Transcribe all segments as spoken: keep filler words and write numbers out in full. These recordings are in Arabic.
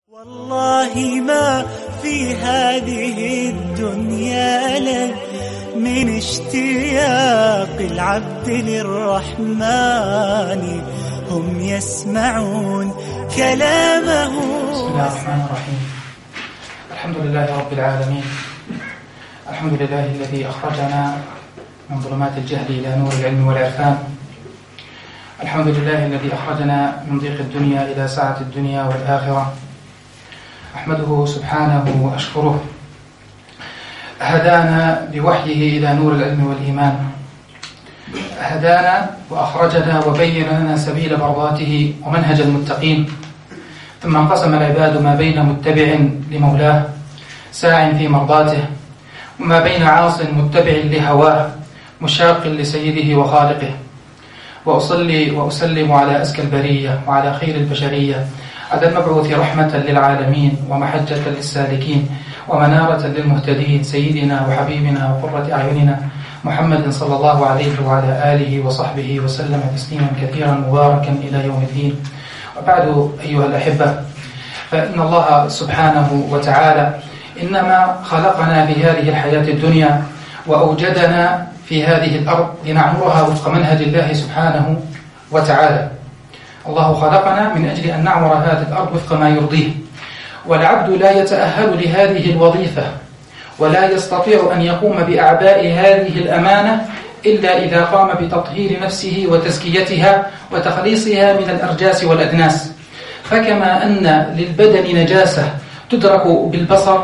والله ما في هذه الدنيا لك من اشتياق العبد للرحمن هم يسمعون كلامه. بسم الله الرحمن الرحيم. الحمد لله رب العالمين، الحمد لله الذي أخرجنا من ظلمات الجهل إلى نور العلم والعرفان، الحمد لله الذي أخرجنا من ضيق الدنيا إلى سعة الدنيا والآخرة، أحمده سبحانه وأشكره. هدانا بوحيه إلى نور العلم والإيمان، هدانا وأخرجنا وبين لنا سبيل مرضاته ومنهج المتقين، ثم انقسم العباد ما بين متبع لمولاه ساع في مرضاته وما بين عاص متبع لهواه مشاق لسيده وخالقه. وأصلي وأسلم على أزكى البرية وعلى خير البشرية، على المبعوث رحمة للعالمين ومحجة للسالكين ومنارة للمهتدين، سيدنا وحبيبنا وقرة أعيننا محمد صلى الله عليه وعلى آله وصحبه وسلم تسليما كثيرا مباركا إلى يوم الدين. وبعد أيها الأحبة، فإن الله سبحانه وتعالى إنما خلقنا في هذه الحياة الدنيا وأوجدنا في هذه الأرض لنعمرها وفق منهج الله سبحانه وتعالى. الله خلقنا من أجل أن نعمر هذه الأرض وفق ما يرضيه، والعبد لا يتأهل لهذه الوظيفة ولا يستطيع أن يقوم بأعباء هذه الأمانة إلا إذا قام بتطهير نفسه وتزكيتها وتخليصها من الأرجاس والأدناس. فكما أن للبدن نجاسة تدرك بالبصر،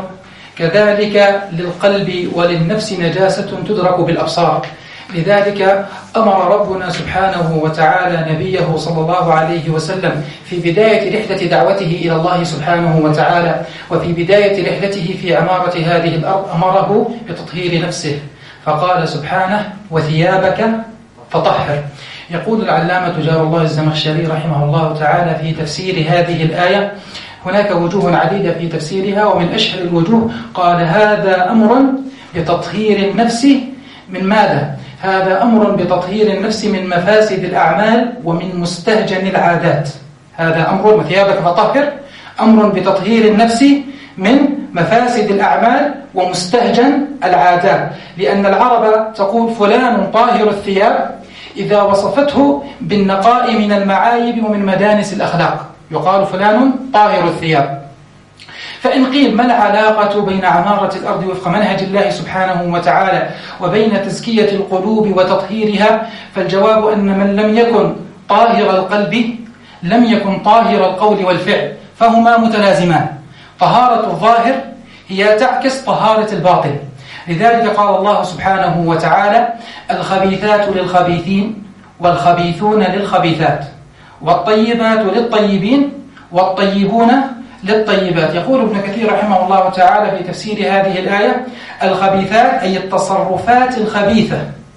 كذلك للقلب وللنفس نجاسة تدرك بالأبصار. لذلك أمر ربنا سبحانه وتعالى نبيه صلى الله عليه وسلم في بداية رحلة دعوته إلى الله سبحانه وتعالى وفي بداية رحلته في عمارة هذه الأرض أمره بتطهير نفسه، فقال سبحانه: وثيابك فطهر. يقول العلامة جار الله الزمخشري رحمه الله تعالى في تفسير هذه الآية: هناك وجوه عديدة في تفسيرها، ومن أشهر الوجوه قال: هذا أمر بتطهير النفس من ماذا؟ هذا أمر بتطهير النفس من مفاسد الأعمال ومن مستهجن العادات. هذا أمر، وثيابك فطهر، أمر بتطهير النفس من مفاسد الأعمال ومستهجن العادات. لأن العرب تقول فلان طاهر الثياب إذا وصفته بالنقاء من المعايب ومن مدانس الأخلاق، يقال فلان طاهر الثياب. فإن قيل ما العلاقة بين عمارة الأرض وفق منهج الله سبحانه وتعالى وبين تزكية القلوب وتطهيرها؟ فالجواب أن من لم يكن طاهر القلب لم يكن طاهر القول والفعل، فهما متلازمان. طهارة الظاهر هي تعكس طهارة الباطن. لذلك قال الله سبحانه وتعالى: الخبيثات للخبيثين والخبيثون للخبيثات والطيبات للطيبين والطيبون للطيبات. يقول ابن كثير رحمه الله تعالى في تفسير هذه الآية: الخبيثات أي التصرفات الخبيثة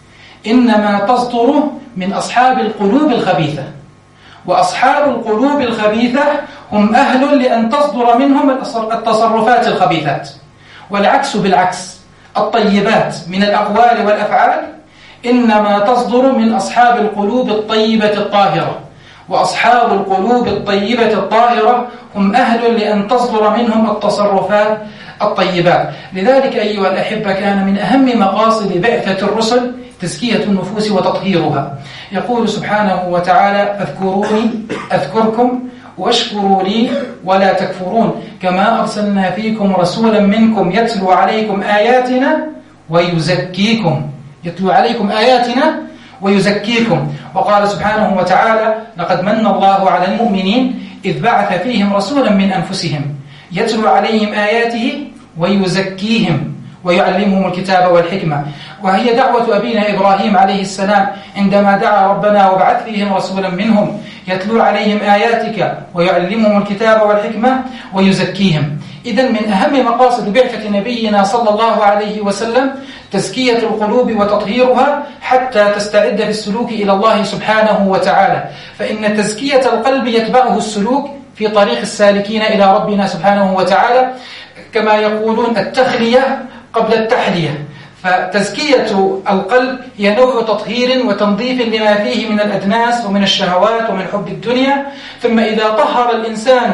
إنما تصدر من أصحاب القلوب الخبيثة، وأصحاب القلوب الخبيثة هم أهل لأن تصدر منهم التصرفات الخبيثات. والعكس بالعكس، الطيبات من الأقوال والأفعال إنما تصدر من أصحاب القلوب الطيبة الطاهرة، وأصحاب القلوب الطيبة الطاهرة هم أهل لأن تصدر منهم التصرفات الطيبات. لذلك أيها الأحبة، كان من أهم مقاصد بعثة الرسل تزكية النفوس وتطهيرها. يقول سبحانه وتعالى: فاذكروني أذكركم واشكروا لي ولا تكفرون كما أرسلنا فيكم رسولا منكم يتلو عليكم آياتنا ويزكيكم. يتلو عليكم آياتنا ويزكيكم. وقال سبحانه وتعالى: لقد من الله على المؤمنين إذ بعث فيهم رسولا من أنفسهم يتلو عليهم آياته ويزكيهم ويعلمهم الكتاب والحكمة. وهي دعوة أبينا إبراهيم عليه السلام عندما دعا ربنا: وابعث فيهم رسولا منهم يتلو عليهم آياتك ويعلمهم الكتاب والحكمة ويزكيهم. إذن من أهم مقاصد بعثة نبينا صلى الله عليه وسلم تزكية القلوب وتطهيرها حتى تستعد في السلوك إلى الله سبحانه وتعالى. فإن تزكية القلب يتبعه السلوك في طريق السالكين إلى ربنا سبحانه وتعالى، كما يقولون: التخلية قبل التحلية. فتزكية القلب هي نوع تطهير وتنظيف لما فيه من الأدناس ومن الشهوات ومن حب الدنيا. ثم إذا طهر الإنسان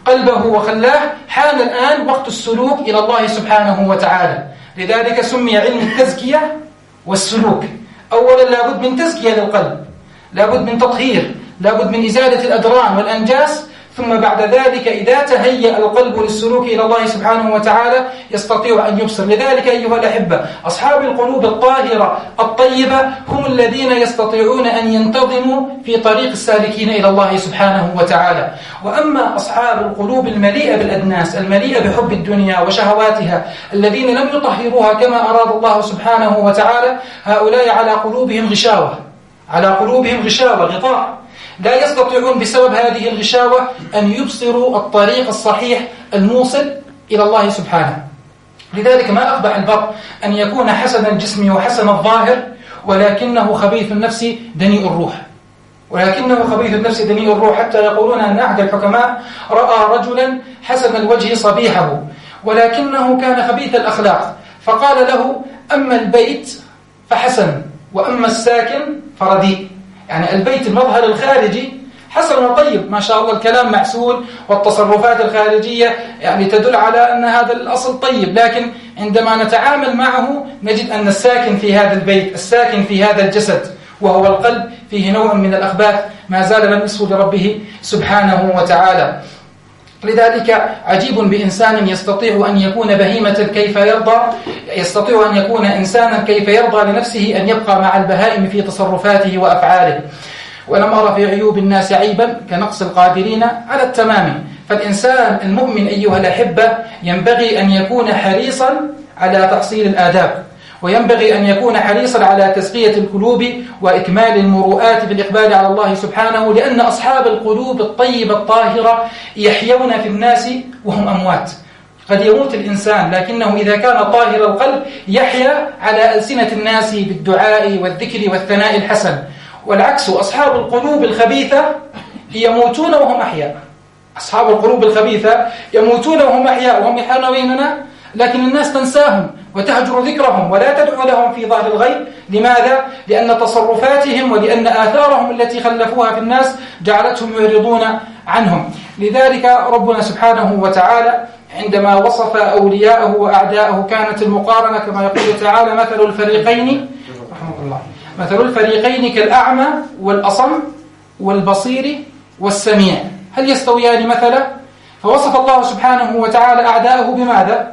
قلبه وخلاه، حان الآن وقت السلوك إلى الله سبحانه وتعالى. لذلك سمي علم التزكية والسلوك. أولا لابد من تزكية للقلب، لابد من تطهير، لابد من إزالة الأدران والأنجاس، ثم بعد ذلك إذا تهيأ القلب للسلوك إلى الله سبحانه وتعالى يستطيع أن يبصر. لذلك أيها الأحبة، أصحاب القلوب الطاهرة الطيبة هم الذين يستطيعون أن ينتظموا في طريق السالكين إلى الله سبحانه وتعالى. وأما أصحاب القلوب المليئة بالأدناس، المليئة بحب الدنيا وشهواتها، الذين لم يطهروها كما أراد الله سبحانه وتعالى، هؤلاء على قلوبهم غشاوة، على قلوبهم غشاوة، غطاء، لا يستطيعون بسبب هذه الغشاوة أن يبصروا الطريق الصحيح الموصل إلى الله سبحانه. لذلك ما أقبح البر أن يكون حسن الجسم وحسن الظاهر ولكنه خبيث النفس دنيء الروح، ولكنه خبيث النفس دنيء الروح، حتى يقولون أن أحد الحكماء رأى رجلا حسن الوجه صبيحه ولكنه كان خبيث الأخلاق، فقال له: أما البيت فحسن وأما الساكن فرديء. يعني البيت المظهر الخارجي حسن وطيب، ما شاء الله الكلام معسول والتصرفات الخارجية يعني تدل على أن هذا الأصل طيب، لكن عندما نتعامل معه نجد أن الساكن في هذا البيت، الساكن في هذا الجسد وهو القلب، فيه نوع من الأخباث ما زال لم يسهو لربه سبحانه وتعالى. لذلك عجيب بإنسان يستطيع أن يكون بهيمة كيف يرضى، يستطيع أن يكون إنسانا كيف يرضى لنفسه أن يبقى مع البهائم في تصرفاته وأفعاله. ولم أرى في عيوب الناس عيبا كنقص القادرين على التمام. فالإنسان المؤمن أيها الأحبة ينبغي أن يكون حريصا على تحصيل الآداب، وينبغي أن يكون حريصا على تزكية القلوب وإكمال المروءات بالإقبال على الله سبحانه، لأن أصحاب القلوب الطيبة الطاهرة يحيون في الناس وهم أموات. قد يموت الإنسان لكنه إذا كان طاهر القلب يحيا على ألسنة الناس بالدعاء والذكر والثناء الحسن. والعكس، أصحاب القلوب الخبيثة يموتون وهم أحياء. أصحاب القلوب الخبيثة يموتون وهم أحياء وهم يحيون بيننا، لكن الناس تنساهم وتهجر ذكرهم ولا تدعو لهم في ظهر الغيب. لماذا؟ لأن تصرفاتهم ولأن آثارهم التي خلفوها في الناس جعلتهم يعرضون عنهم. لذلك ربنا سبحانه وتعالى عندما وصف أولياءه وأعداءه كانت المقارنة كما يقول تعالى: مثل الفريقين رحمه الله مثل الفريقين كالأعمى والأصم والبصير والسميع هل يستويان مثلا؟ فوصف الله سبحانه وتعالى أعداءه بماذا؟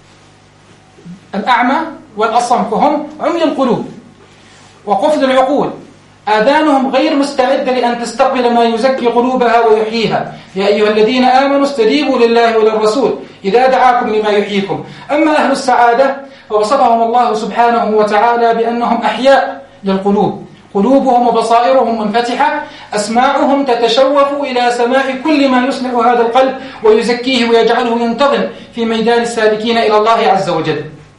الأعمى والأصم، فهم عمي القلوب وقفل العقول، آذانهم غير مستعدة لأن تستقبل ما يزكي قلوبها ويحييها. يا أيها الذين آمنوا استجيبوا لله وللرسول إذا دعاكم لما يحييكم. أما أهل السعادة فوصفهم الله سبحانه وتعالى بأنهم أحياء للقلوب، قلوبهم وبصائرهم منفتحة، أسماعهم تتشوف إلى سماع كل ما يصلح هذا القلب ويزكيه ويجعله ينتظم في ميدان السالكين إلى الله عز وجل.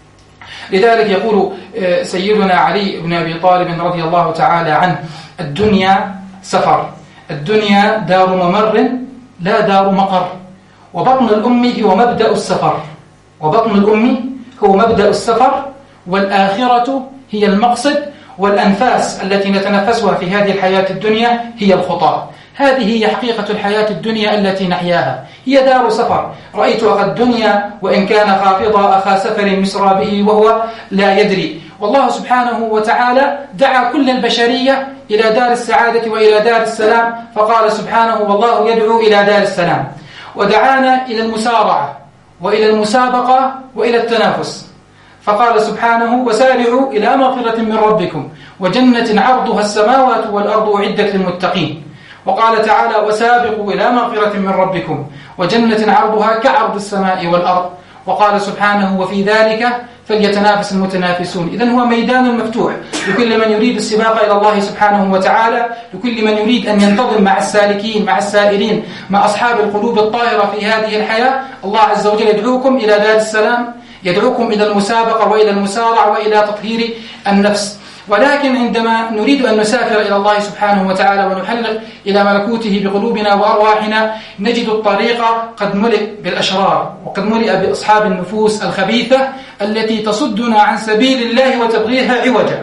لذلك يقول سيدنا علي بن أبي طالب رضي الله تعالى عنه: الدنيا سفر، الدنيا دار ممر لا دار مقر، وبطن الأم هو مبدأ السفر، وبطن الأم هو مبدأ السفر، والآخرة هي المقصد، والأنفاس التي نتنفسها في هذه الحياة الدنيا هي الخطى. هذه هي حقيقة الحياة الدنيا التي نحياها، هي دار سفر. رأيت أخا الدنيا وإن كان خافضا أخا سفر يسرى به وهو لا يدري. والله سبحانه وتعالى دعا كل البشرية إلى دار السعادة وإلى دار السلام، فقال سبحانه: والله يدعو إلى دار السلام. ودعانا إلى المسارعة وإلى المسابقة وإلى التنافس، فقال سبحانه: وسارعوا إلى مغفرة من ربكم وجنة عرضها السماوات والأرض أعدت للمتقين. وقال تعالى: وسابقوا إلى مغفرة من ربكم وجنة عرضها كعرض السماء والأرض. وقال سبحانه: وفي ذلك فليتنافس المتنافسون. إذن هو ميدان مفتوح لكل من يريد السباق إلى الله سبحانه وتعالى، لكل من يريد أن ينتظم مع السالكين مع السائرين مع أصحاب القلوب الطاهرة في هذه الحياة. الله عز وجل يدعوكم إلى دار السلام، يدعوكم إلى المسابقة وإلى المسارعة وإلى تطهير النفس. ولكن عندما نريد أن نسافر إلى الله سبحانه وتعالى ونحلق إلى ملكوته بقلوبنا وأرواحنا، نجد الطريق قد ملئ بالأشرار وقد ملئ بأصحاب النفوس الخبيثة التي تصدنا عن سبيل الله وتبغيها عوجا.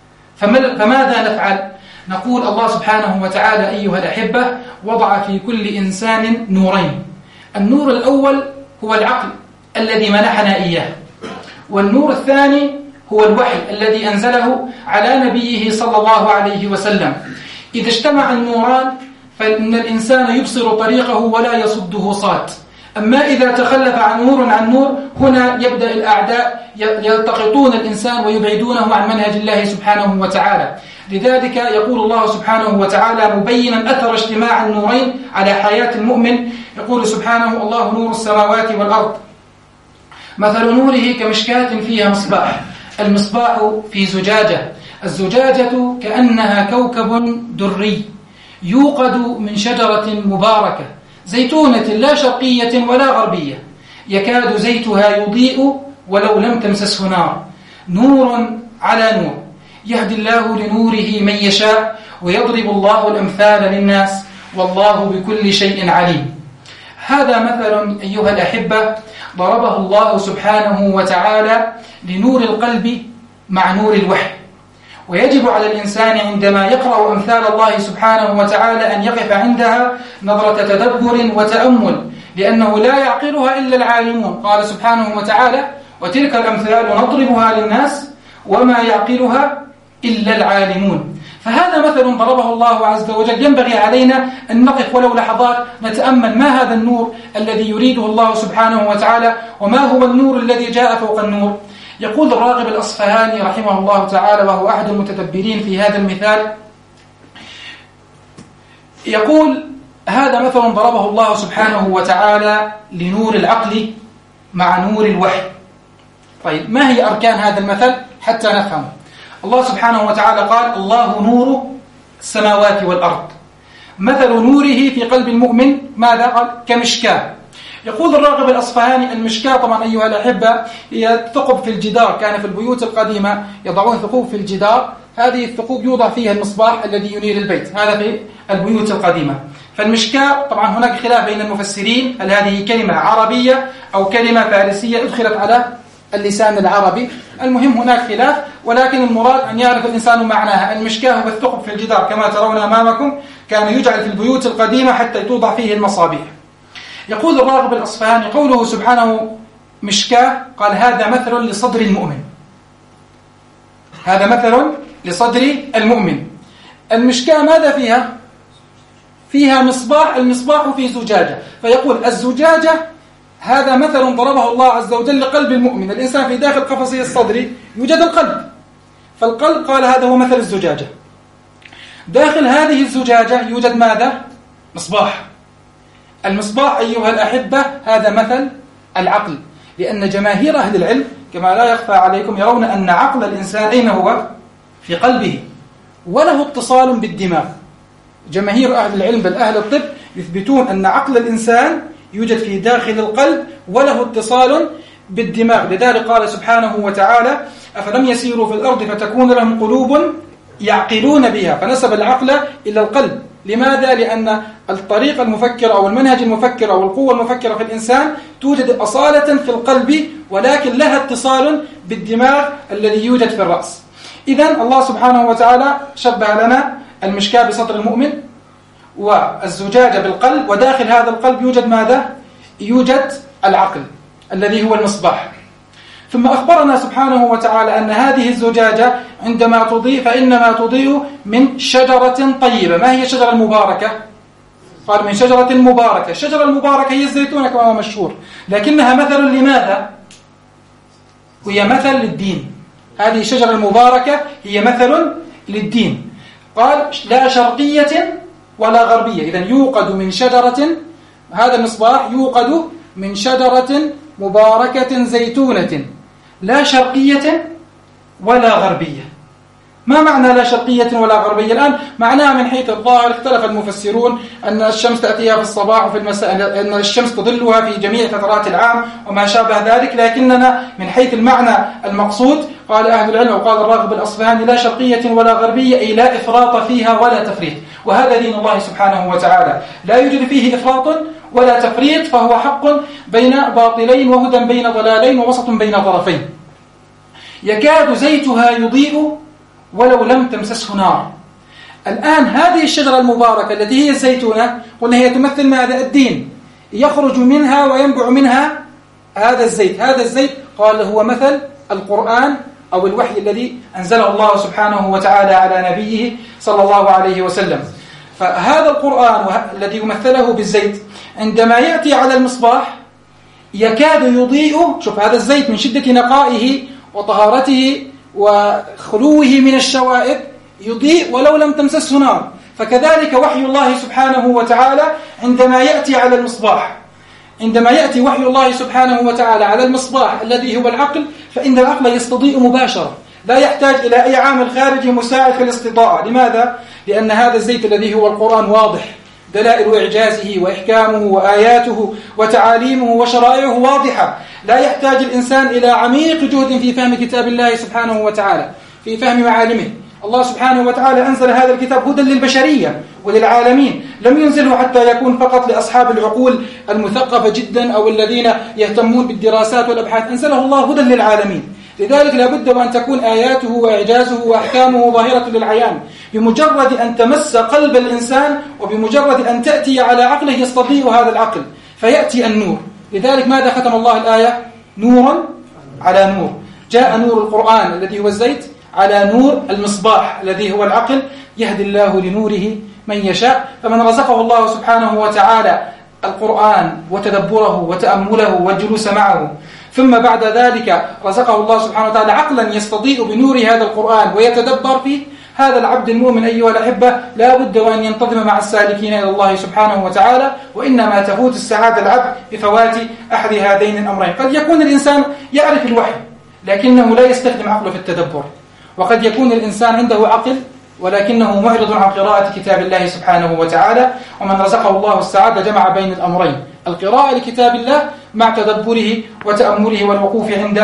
فماذا نفعل؟ نقول: الله سبحانه وتعالى أيها الأحبة وضع في كل إنسان نورين، النور الأول هو العقل الذي منحنا إياه، والنور الثاني هو الوحي الذي أنزله على نبيه صلى الله عليه وسلم. إذا اجتمع النوران فإن الإنسان يبصر طريقه ولا يصده صاد. أما إذا تخلف عن نور عن نور، هنا يبدأ الأعداء يلتقطون الإنسان ويبعدونه عن منهج الله سبحانه وتعالى. لذلك يقول الله سبحانه وتعالى مبينا أثر اجتماع النورين على حياة المؤمن، يقول سبحانه: الله نور السماوات والأرض مثل نوره كمشكاة فيها مصباح. المصباح في زجاجة، الزجاجة كأنها كوكب دري يوقد من شجرة مباركة زيتونة لا شرقية ولا غربية، يكاد زيتها يضيء ولو لم تمسسه نار، نور على نور، يهدي الله لنوره من يشاء ويضرب الله الأمثال للناس والله بكل شيء عليم. هذا مثل أيها الأحبة ضربه الله سبحانه وتعالى لنور القلب مع نور الوحي. ويجب على الإنسان عندما يقرأ أمثال الله سبحانه وتعالى أن يقف عندها نظرة تدبر وتأمل، لأنه لا يعقلها إلا العالمون. قال سبحانه وتعالى: وتلك الأمثال نضربها للناس وما يعقلها إلا العالمون. فهذا مثل ضربه الله عز وجل، ينبغي علينا أن نقف ولو لحظات نتأمل ما هذا النور الذي يريده الله سبحانه وتعالى، وما هو النور الذي جاء فوق النور. يقول الراغب الأصفهاني رحمه الله تعالى، وهو أحد المتدبرين في هذا المثال، يقول: هذا مثل ضربه الله سبحانه وتعالى لنور العقل مع نور الوحي. طيب، ما هي أركان هذا المثل حتى نفهمه؟ الله سبحانه وتعالى قال: الله نور السماوات والأرض. مثل نوره في قلب المؤمن ماذا؟ قال: كمشكاة. يقول الراغب الأصفهاني: المشكاة طبعا أيها الأحبة هي ثقب في الجدار، كان في البيوت القديمة يضعون ثقوب في الجدار، هذه الثقوب يوضع فيها المصباح الذي ينير البيت، هذا في البيوت القديمة. فالمشكاة طبعا هناك خلاف بين المفسرين، هل هذه كلمة عربية أو كلمة فارسية أدخلت على اللسان العربي؟ المهم هناك خلاف، ولكن المراد أن يعرف الإنسان معناها. المشكاة هو الثقب في الجدار كما ترون أمامكم، كان يجعل في البيوت القديمة حتى توضع فيه المصابيح. يقول الراغب الأصفهاني: قوله سبحانه مشكاة، قال: هذا مثل لصدر المؤمن، هذا مثل لصدر المؤمن. المشكاة ماذا فيها؟ فيها مصباح، المصباح في زجاجة، فيقول الزجاجة هذا مثل ضربه الله عز وجل لقلب المؤمن. الإنسان في داخل قفصه الصدري يوجد القلب، فالقلب قال هذا هو مثل الزجاجة. داخل هذه الزجاجة يوجد ماذا؟ مصباح. المصباح أيها الأحبة هذا مثل العقل، لأن جماهير أهل العلم كما لا يخفى عليكم يرون أن عقل الإنسان أين هو؟ في قلبه، وله اتصال بالدماغ. جماهير أهل العلم بل أهل الطب يثبتون أن عقل الإنسان يوجد في داخل القلب وله اتصال بالدماغ. لذلك قال سبحانه وتعالى: أفلم يسيروا في الأرض فتكون لهم قلوب يعقلون بها، فنسب العقل إلى القلب. لماذا؟ لأن الطريقة المفكرة أو المنهج المفكر أو القوة المفكرة في الإنسان توجد أصالة في القلب، ولكن لها اتصال بالدماغ الذي يوجد في الرأس. إذن الله سبحانه وتعالى شبه لنا المشكاة بصدر المؤمن والزجاجة بالقلب، وداخل هذا القلب يوجد ماذا؟ يوجد العقل الذي هو المصباح. ثم أخبرنا سبحانه وتعالى أن هذه الزجاجة عندما تضيء فإنما تضيء من شجرة طيبة. ما هي الشجرة المباركة؟ قال: من شجرة مباركة. الشجرة المباركة هي الزيتونة كما هو مشهور، لكنها مثل لماذا؟ هي مثل للدين. هذه الشجرة المباركة هي مثل للدين. قال: لا شرقية ولا غربية. إذن يوقد من شجرة، هذا المصباح يوقد من شجرة مباركة زيتونة لا شرقية ولا غربية. ما معنى لا شرقية ولا غربية؟ الآن معناها من حيث الظاهر اختلف المفسرون، أن الشمس تأتيها في الصباح وفي المساء، أن الشمس تظلها في جميع فترات العام وما شابه ذلك، لكننا من حيث المعنى المقصود قال أهل العلم وقال الراغب الأصفهاني: لا شرقية ولا غربية، أي لا إفراط فيها ولا تفريط. وهذا دين الله سبحانه وتعالى، لا يوجد فيه إفراط ولا تفريط، فهو حق بين باطلين وهدى بين ضلالين ووسط بين طرفين. يكاد زيتها يضيء ولو لم تمسسه نار. الآن هذه الشجرة المباركة التي هي الزيتونة قلنا هي تمثل ماذا؟ الدين. يخرج منها وينبع منها هذا الزيت. هذا الزيت قال هو مثل القرآن أو الوحي الذي أنزله الله سبحانه وتعالى على نبيه صلى الله عليه وسلم. فهذا القرآن الذي يمثله بالزيت عندما يأتي على المصباح يكاد يضيء. شوف هذا الزيت من شدة نقائه وطهارته وخلوه من الشوائب يضيء ولو لم تمسسه نار. فكذلك وحي الله سبحانه وتعالى عندما يأتي على المصباح، عندما يأتي وحي الله سبحانه وتعالى على المصباح الذي هو العقل، فإن العقل يستضيء مباشرة، لا يحتاج إلى أي عامل خارجي مساعد في الاستضاءة. لماذا؟ لأن هذا الزيت الذي هو القرآن واضح، دلائل إعجازه وإحكامه وآياته وتعاليمه وشرائعه واضحة، لا يحتاج الإنسان إلى عميق جهد في فهم كتاب الله سبحانه وتعالى، في فهم معالمه. الله سبحانه وتعالى أنزل هذا الكتاب هدى للبشرية وللعالمين، لم ينزله حتى يكون فقط لأصحاب العقول المثقفة جدا أو الذين يهتمون بالدراسات والأبحاث، أنزله الله هدى للعالمين. لذلك لابد وأن تكون آياته وإعجازه وأحكامه ظاهرة للعيان. بمجرد أن تمس قلب الإنسان وبمجرد أن تأتي على عقله يستضيء هذا العقل فيأتي النور. لذلك ماذا ختم الله الآية؟ نورا على نور. جاء نور القرآن الذي هو الزيت على نور المصباح الذي هو العقل، يهدي الله لنوره من يشاء. فمن رزقه الله سبحانه وتعالى القرآن وتدبره وتأمله والجلوس معه، ثم بعد ذلك رزقه الله سبحانه وتعالى عقلا يستضيء بنور هذا القرآن ويتدبر فيه، هذا العبد المؤمن أيها الأحبة لا بد وأن ينتظم مع السالكين إلى الله سبحانه وتعالى. وإنما تفوت السعادة العبد بفوات أحد هذين الأمرين. قد يكون الإنسان يعرف الوحي لكنه لا يستخدم عقله في التدبر، وقد يكون الإنسان عنده عقل ولكنه معرض عن قراءة كتاب الله سبحانه وتعالى. ومن رزقه الله السعادة جمع بين الأمرين، القراءة لكتاب الله مع تدبره وتأمله والوقوف عند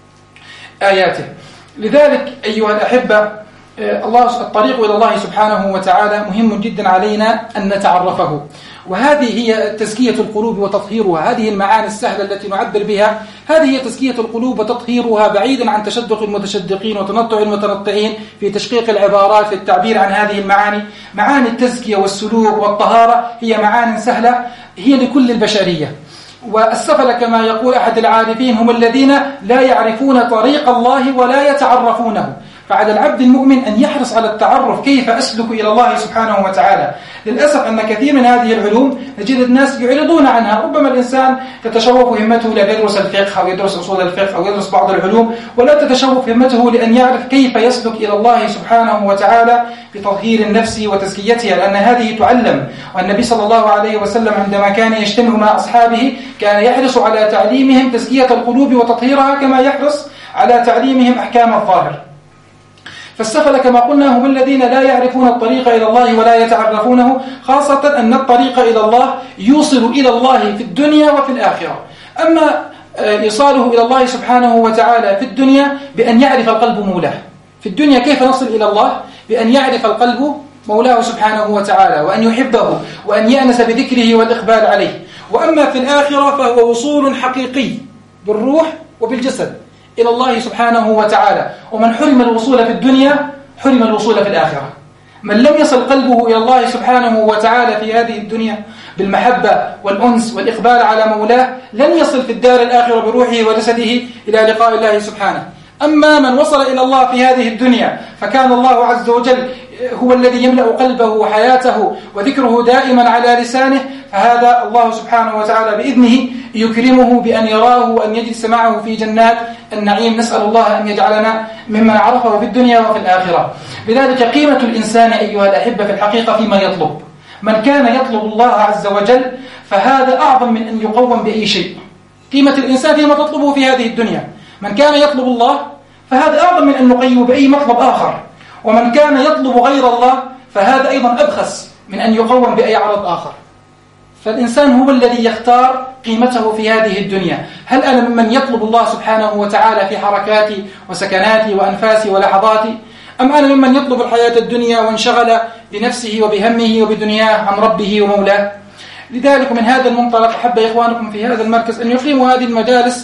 آياته. لذلك أيها الأحبة الله الطريق إلى الله سبحانه وتعالى مهم جدا علينا أن نتعرفه، وهذه هي تزكية القلوب وتطهيرها. هذه المعاني السهلة التي نعبر بها، هذه هي تزكية القلوب وتطهيرها، بعيدا عن تشدق المتشدقين وتنطع المتنطعين في تشقيق العبارات في التعبير عن هذه المعاني. معاني التزكية والسلوك والطهارة هي معاني سهلة، هي لكل البشرية. والسفل كما يقول أحد العارفين هم الذين لا يعرفون طريق الله ولا يتعرفونه. فعلى العبد المؤمن أن يحرص على التعرف، كيف أسلك إلى الله سبحانه وتعالى. للأسف أن كثير من هذه العلوم نجد الناس يعرضون عنها. ربما الإنسان تتشوف همته ليدرس الفقه أو يدرس أصول الفقه أو يدرس بعض العلوم، ولا تتشوف همته لأن يعرف كيف يسلك إلى الله سبحانه وتعالى بتطهير النفس وتزكيتها، لأن هذه تعلم. والنبي صلى الله عليه وسلم عندما كان يجتمع مع أصحابه كان يحرص على تعليمهم تزكية القلوب وتطهيرها كما يحرص على تعليمهم أحكام الظاهر. فالسفل كما قلنا هم الذين لا يعرفون الطريق إلى الله ولا يتعرفونه، خاصة أن الطريق إلى الله يوصل إلى الله في الدنيا وفي الآخرة. أما إيصاله إلى الله سبحانه وتعالى في الدنيا بأن يعرف القلب مولاه. في الدنيا كيف نصل إلى الله؟ بأن يعرف القلب مولاه سبحانه وتعالى، وأن يحبه وأن يأنس بذكره والإقبال عليه. وأما في الآخرة فهو وصول حقيقي بالروح وبالجسد إلى الله سبحانه وتعالى. ومن حرم الوصول في الدنيا حرم الوصول في الآخرة. من لم يصل قلبه إلى الله سبحانه وتعالى في هذه الدنيا بالمحبة والأنس والإقبال على مولاه لن يصل في الدار الآخرة بروحه وجسده إلى لقاء الله سبحانه. أما من وصل إلى الله في هذه الدنيا فكان الله عز وجل هو الذي يملأ قلبه وحياته وذكره دائما على لسانه، فهذا الله سبحانه وتعالى بإذنه يكرمه بأن يراه وأن يجلس معه في جنات النعيم. نسأل الله أن يجعلنا ممن عرفه في الدنيا وفي الآخرة. لذلك قيمة الإنسان أيها الأحبة في الحقيقة فيما يطلب. من كان يطلب الله عز وجل فهذا أعظم من أن يقوم بأي شيء. قيمة الإنسان فيما تطلبه في هذه الدنيا. من كان يطلب الله فهذا أعظم من أن نقيم بأي مطلب آخر، ومن كان يطلب غير الله فهذا أيضا أبخس من أن يقوم بأي عرض آخر. فالإنسان هو الذي يختار قيمته في هذه الدنيا. هل أنا ممن يطلب الله سبحانه وتعالى في حركاتي وسكناتي وأنفاسي ولحظاتي، أم أنا ممن يطلب الحياة الدنيا وانشغل بنفسه وبهمه وبدنياه عن ربه ومولاه؟ لذلك من هذا المنطلق أحب إخوانكم في هذا المركز أن يقيموا هذه المجالس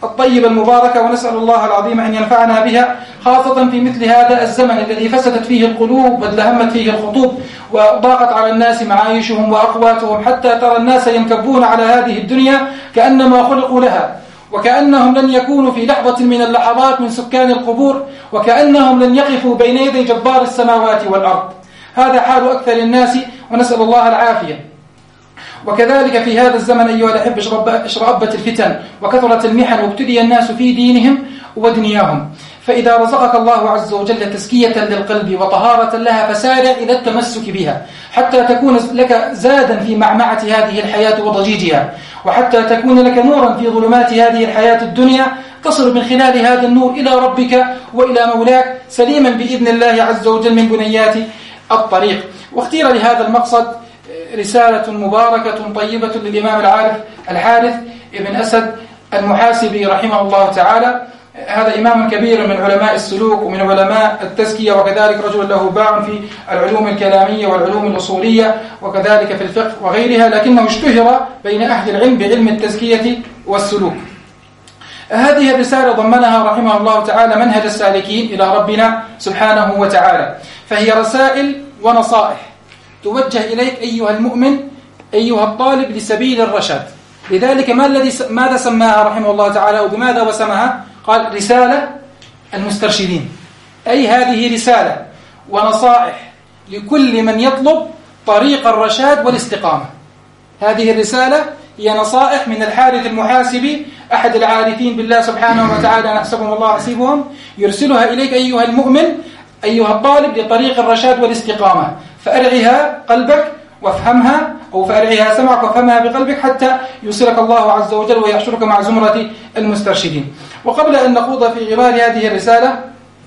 الطيبة المباركة، ونسأل الله العظيم أن ينفعنا بها، خاصة في مثل هذا الزمن الذي فسدت فيه القلوب وازدهمت فيه الخطوب وضاقت على الناس معايشهم وأقواتهم، حتى ترى الناس ينكبون على هذه الدنيا كأنما خلقوا لها، وكأنهم لن يكونوا في لحظة من اللحظات من سكان القبور، وكأنهم لن يقفوا بين يدي جبار السماوات والأرض. هذا حال أكثر الناس، ونسأل الله العافية. وكذلك في هذا الزمن أيها الأحبة اشرأبت الفتن وكثرت المحن، وابتلي الناس في دينهم ودنياهم. فإذا رزقك الله عز وجل تزكية للقلب وطهارة لها، فسارع إلى التمسك بها حتى تكون لك زادا في معمعة هذه الحياة وضجيجها، وحتى تكون لك نورا في ظلمات هذه الحياة الدنيا، تصل من خلال هذا النور إلى ربك وإلى مولاك سليما بإذن الله عز وجل من بنيات الطريق. واختير لهذا المقصد رسالة مباركة طيبة للإمام العارف الحارث ابن أسد المحاسبي رحمه الله تعالى. هذا إمام كبير من علماء السلوك ومن علماء التزكية، وكذلك رجل له باع في العلوم الكلامية والعلوم الأصولية وكذلك في الفقه وغيرها، لكنه اشتهر بين أهل العلم بعلم التزكية والسلوك. هذه الرسالة ضمنها رحمه الله تعالى منهج السالكين إلى ربنا سبحانه وتعالى، فهي رسائل ونصائح توجه إليك أيها المؤمن أيها الطالب لسبيل الرشاد. لذلك ما الذي ماذا سماها رحمه الله تعالى وبماذا وسمها؟ قال رسالة المسترشدين، أي هذه رسالة ونصائح لكل من يطلب طريق الرشاد والاستقامة. هذه الرسالة هي نصائح من الحارث المحاسبي أحد العارفين بالله سبحانه وتعالى، نحسبهم الله حسيبهم، يرسلها إليك أيها المؤمن أيها الطالب لطريق الرشاد والاستقامة، فأرعها قلبك وافهمها، أو فأرعها سمعك وافهمها بقلبك حتى يوصلك الله عز وجل ويحشرك مع زمرة المسترشدين. وقبل أن نخوض في غمار هذه الرسالة،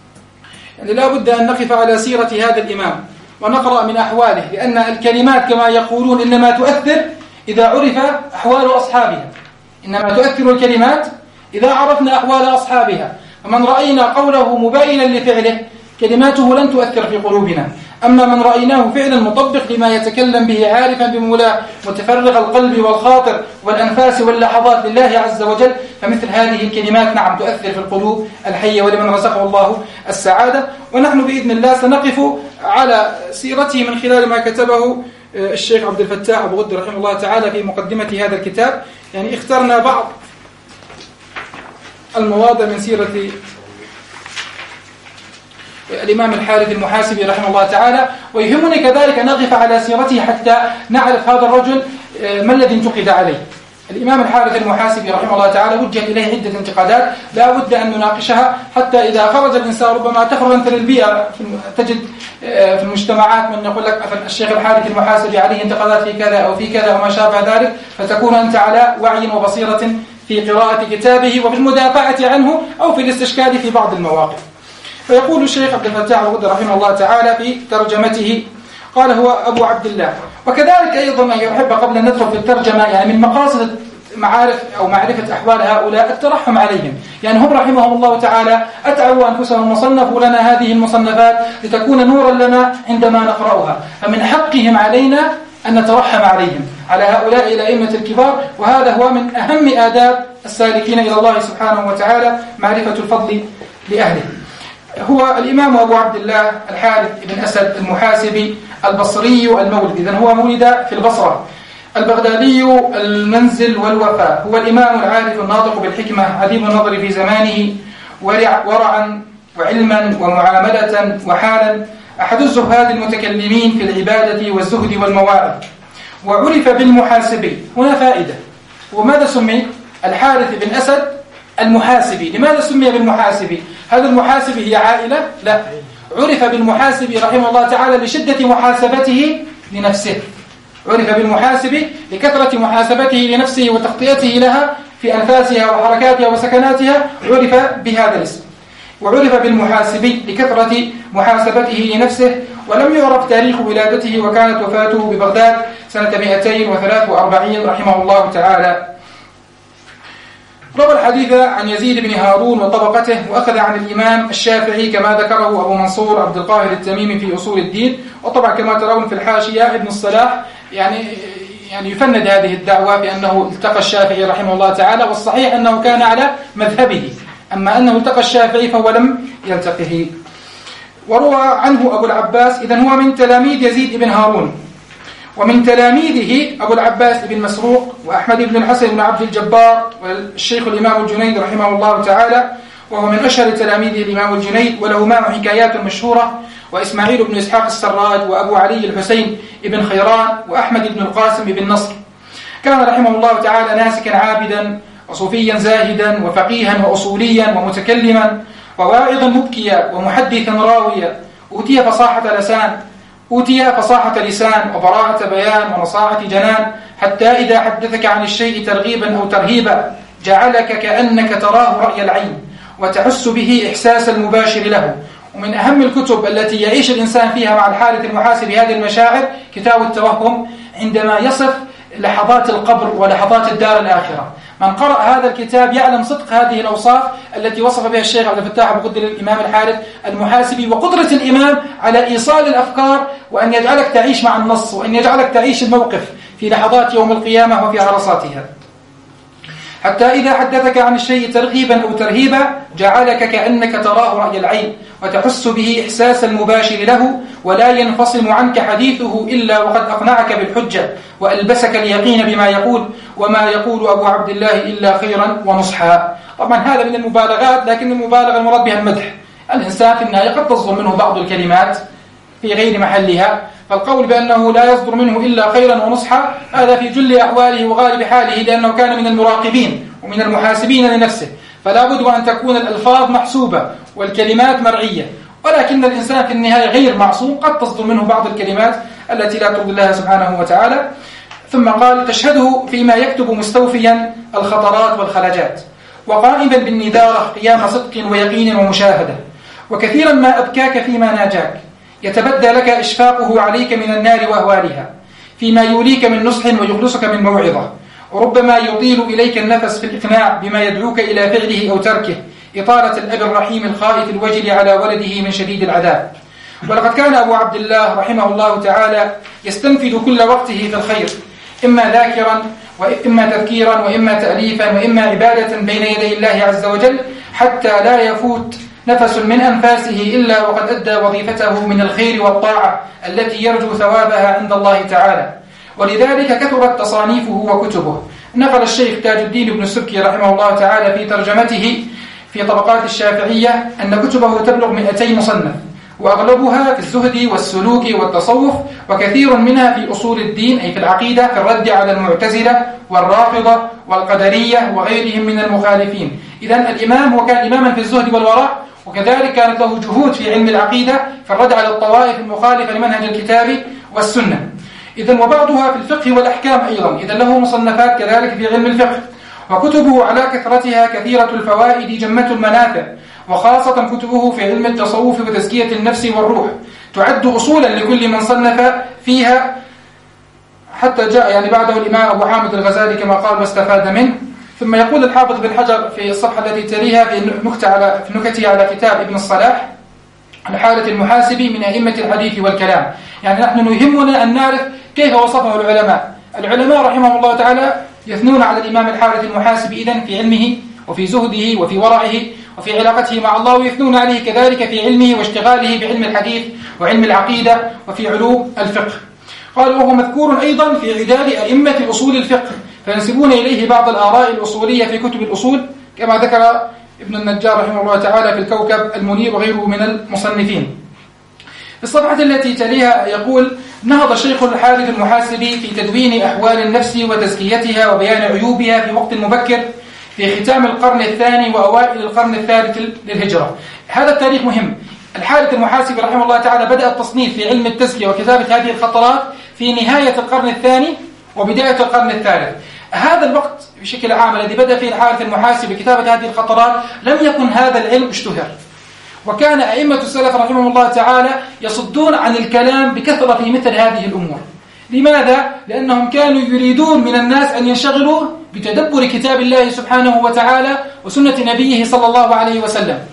يعني لا بد أن نقف على سيرة هذا الإمام ونقرأ من أحواله، لأن الكلمات كما يقولون إنما تؤثر إذا عرف أحوال أصحابها، إنما تؤثر الكلمات إذا عرفنا أحوال أصحابها. فمن رأينا قوله مباينا لفعله كلماته لن تؤثر في قلوبنا، أما من رأيناه فعلا مطبق لما يتكلم به عارفا بمولاه متفرغ القلب والخاطر والأنفاس واللحظات لله عز وجل، فمثل هذه الكلمات نعم تؤثر في القلوب الحية ولمن رزقه الله السعادة. ونحن بإذن الله سنقف على سيرته من خلال ما كتبه الشيخ عبد الفتاح أبو غد رحمه الله تعالى في مقدمة هذا الكتاب. يعني اخترنا بعض المواضع من سيرة الإمام الحارث المحاسبي رحمه الله تعالى، ويهمني كذلك أن نقف على سيرته حتى نعرف هذا الرجل ما الذي انتقد عليه. الإمام الحارث المحاسبي رحمه الله تعالى وجه إليه عدة انتقادات لا بد أن نناقشها، حتى إذا خرج الإنسان ربما تخرج أنت للبيئة، تجد في المجتمعات من يقول لك الشيخ الحارث المحاسبي عليه انتقادات في كذا أو في كذا وما شابه ذلك، فتكون أنت على وعي وبصيرة في قراءة كتابه وفي المدافعة عنه أو في الاستشكال في بعض المواقف. فيقول الشيخ عبد الفتاح أبو غد رحمه الله تعالى في ترجمته، قال هو أبو عبد الله. وكذلك أيضا أيها الأحبة قبل أن ندخل في الترجمة، يعني من مقاصد معارف أو معرفة أحوال هؤلاء الترحم عليهم، يعني هم رحمهم الله تعالى أتعبوا أنفسهم وصنفوا لنا هذه المصنفات لتكون نورا لنا عندما نقرأها، فمن حقهم علينا أن نترحم عليهم، على هؤلاء الأئمة الكبار. وهذا هو من أهم آداب السالكين إلى الله سبحانه وتعالى، معرفة الفضل لأهله. هو الإمام أبو عبد الله الحارث بن أسد المحاسبي البصري المولد، إذن هو ولد في البصرة، البغدادي المنزل والوفاء. هو الإمام العارف الناطق بالحكمة، عديم النظر في زمانه، ورع ورعا وعلما ومعاملة وحالا، أحد الزهاد المتكلمين في العبادة والزهد والمواعظ. وعرف بالمحاسبي. هنا فائدة، وماذا سمي؟ الحارث بن أسد المحاسبي. لماذا سمي بالمحاسبي؟ هذا المحاسبي هي عائلة؟ لا، عرف بالمحاسبي رحمه الله تعالى لشدة محاسبته لنفسه، عرف بالمحاسبي لكثرة محاسبته لنفسه وتغطيته لها في أنفاسها وحركاتها وسكناتها، عرف بهذا الاسم. وعرف بالمحاسبي لكثرة محاسبته لنفسه. ولم يعرف تاريخ ولادته، وكانت وفاته ببغداد سنة مئتين وثلاث وأربعين رحمه الله تعالى. روى الحديث عن يزيد بن هارون وطبقته، وأخذ عن الإمام الشافعي كما ذكره أبو منصور عبد القاهر التميمي في أصول الدين. وطبعا كما ترون في الحاشية ابن الصلاح يعني يعني يفند هذه الدعوة بأنه التقى الشافعي رحمه الله تعالى، والصحيح أنه كان على مذهبه، أما أنه التقى الشافعي فهو لم يلتقه. وروى عنه أبو العباس، إذن هو من تلاميذ يزيد بن هارون، ومن تلاميذه أبو العباس بن مسروق وأحمد بن الحسن بن عبد الجبار والشيخ الإمام الجنيد رحمه الله تعالى، وهو من أشهر تلاميذه الإمام الجنيد، وله معه حكايات مشهورة، وإسماعيل بن إسحاق السراج، وأبو علي الحسين بن خيران، وأحمد بن القاسم بن نصر. كان رحمه الله تعالى ناسكا عابدا وصوفيا زاهدا وفقيها وأصوليا ومتكلما وواعظا مبكيا ومحدثا راويا، أوتي فصاحة لسان أوتي فصاحة لسان وبراءة بيان ونصاعة جنان، حتى إذا حدثك عن الشيء ترغيبا أو ترهيبا جعلك كأنك تراه رأي العين وتحس به إحساس المباشر له. ومن أهم الكتب التي يعيش الإنسان فيها مع الحارث المحاسب هذه المشاعر كتاب التوهم، عندما يصف لحظات القبر ولحظات الدار الآخرة. من قرأ هذا الكتاب يعلم صدق هذه الأوصاف التي وصف بها الشيخ عبد الفتاح أبو قدر الإمام الحارث المحاسبي، وقدرة الإمام على إيصال الأفكار، وأن يجعلك تعيش مع النص، وأن يجعلك تعيش الموقف في لحظات يوم القيامة وفي عرصاتها. حتى إذا حدثك عن الشيء ترغيبا أو ترهيبا جعلك كأنك تراه رأي العين وتحس به إحساس المباشر له، ولا ينفصل عنك حديثه إلا وقد أقنعك بالحجة وألبسك اليقين بما يقول، وما يقول أبو عبد الله إلا خيرا ونصحا. طبعا هذا من المبالغات، لكن المبالغة المراد بها المدح. الإنسان في النهاية قد تصدر منه بعض الكلمات في غير محلها، فالقول بأنه لا يصدر منه إلا خيرا ونصحا هذا في جل أحواله وغالب حاله، لأنه كان من المراقبين ومن المحاسبين لنفسه، فلا بد أن تكون الألفاظ محسوبة والكلمات مرعية. ولكن الإنسان في النهاية غير معصوم، قد تصدر منه بعض الكلمات التي لا ترضي الله سبحانه وتعالى. ثم قال: تشهده فيما يكتب مستوفيا الخطرات والخلجات، وقائما بالندارة قيام صدق ويقين ومشاهدة، وكثيرا ما أبكاك فيما ناجاك، يتبدى لك إشفاقه عليك من النار وأهوالها، فيما يوليك من نصح ويخلصك من موعظة، وربما يطيل إليك النفس في الإقناع بما يدعوك إلى فعله أو تركه، إطالة الأب الرحيم الخائف الوجل على ولده من شديد العذاب. ولقد كان أبو عبد الله رحمه الله تعالى يستنفذ كل وقته في الخير، إما ذاكرا وإما تذكيرا وإما تأليفا وإما عبادة بين يدي الله عز وجل، حتى لا يفوت نفس من أنفاسه إلا وقد أدى وظيفته من الخير والطاعة التي يرجو ثوابها عند الله تعالى. ولذلك كثرت تصانيفه وكتبه. نقل الشيخ تاج الدين بن السبكي رحمه الله تعالى في ترجمته في طبقات الشافعية أن كتبه تبلغ مئتين مصنف، وأغلبها في الزهد والسلوك والتصوف، وكثير منها في أصول الدين أي في العقيدة، في الرد على المعتزلة والرافضة والقدرية وغيرهم من المخالفين. إذن الإمام هو كان إماما في الزهد والورع، وكذلك كانت له جهود في علم العقيدة في الرد على الطوائف المخالفة لمنهج الكتاب والسنة. إذن وبعضها في الفقه والأحكام أيضا، إذن له مصنفات كذلك في علم الفقه، وكتبه على كثرتها كثيرة الفوائد جمة المنافع، وخاصة كتبه في علم التصوف وتزكية النفس والروح تعد أصولا لكل من صنف فيها، حتى جاء يعني بعده الإمام أبو حامد الغزالي كما قال واستفاد منه. ثم يقول الحافظ بن حجر في الصفحة التي تليها في نكتة على في نكته على كتاب ابن الصلاح الحارث المحاسبي من أئمة الحديث والكلام، يعني نحن يهمنا أن نعرف كيف وصفه العلماء. العلماء رحمهم الله تعالى يثنون على الإمام الحارث المحاسبي إذن في علمه وفي زهده وفي ورعه وفي علاقته مع الله، ويثنون عليه كذلك في علمه واشتغاله بعلم الحديث وعلم العقيدة وفي علوم الفقه. قال: وهو مذكور أيضا في عداد أئمة أصول الفقه، فينسبون إليه بعض الآراء الأصولية في كتب الأصول، كما ذكر ابن النجار رحمه الله تعالى في الكوكب المنير وغيره من المصنفين. في الصفحة التي تليها يقول: نهض الشيخ الحارث المحاسبي في تدوين أحوال النفس وتزكيتها وبيان عيوبها في وقت مبكر في ختام القرن الثاني وأوائل القرن الثالث للهجرة. هذا التاريخ مهم. الحارث المحاسبي رحمه الله تعالى بدأ التصنيف في علم التزكية وكتابة هذه الخطرات في نهاية القرن الثاني وبداية القرن الثالث. هذا الوقت بشكل عام الذي بدأ فيه الحارث المحاسبي بكتابة هذه الخطرات لم يكن هذا العلم اشتهر، وكان أئمة السلف رحمهم الله تعالى يصدون عن الكلام بكثرة في مثل هذه الأمور. لماذا؟ لأنهم كانوا يريدون من الناس أن ينشغلوا بتدبر كتاب الله سبحانه وتعالى وسنة نبيه صلى الله عليه وسلم.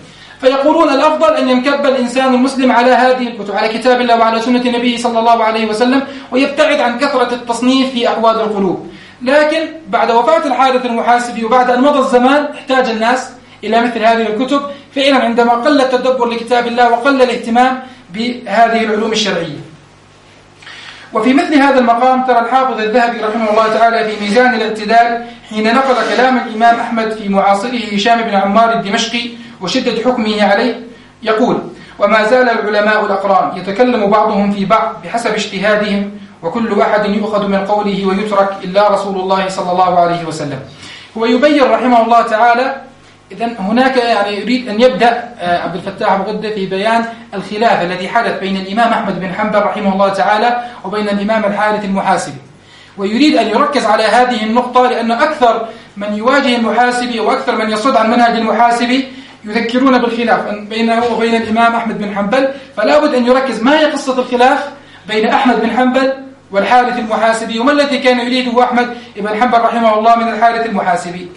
فيقولون الأفضل أن ينكب الإنسان المسلم على هذه الكتب، على كتاب الله وعلى سنة نبيه صلى الله عليه وسلم، ويبتعد عن كثرة التصنيف في أحوال القلوب. لكن بعد وفاة الحارث المحاسبي وبعد أن مضى الزمان احتاج الناس إلى مثل هذه الكتب فعلا، عندما قل التدبر لكتاب الله وقل الاهتمام بهذه العلوم الشرعية. وفي مثل هذا المقام ترى الحافظ الذهبي رحمه الله تعالى في ميزان الاعتدال حين نقل كلام الإمام أحمد في معاصره هشام بن عمار الدمشقي وشدة حكمه عليه يقول: وما زال العلماء الأقران يتكلم بعضهم في بعض بحسب اجتهادهم، وكل أحد يؤخذ من قوله ويترك إلا رسول الله صلى الله عليه وسلم. هو يبين رحمه الله تعالى إذن هناك يعني يريد أن يبدأ عبد الفتاح أبو غدة في بيان الخلاف الذي حدث بين الإمام أحمد بن حنبل رحمه الله تعالى وبين الإمام الحارث المحاسبي، ويريد أن يركز على هذه النقطة لأن أكثر من يواجه المحاسبي وأكثر من يصد عن منهج المحاسبي يذكرون بالخلاف بينه وبين الإمام أحمد بن حنبل، فلا بد أن يركز ما هي قصة الخلاف بين أحمد بن حنبل والحارث المحاسبي، وما الذي كان يريده أحمد بن حنبل رحمه الله من الحارث المحاسبي.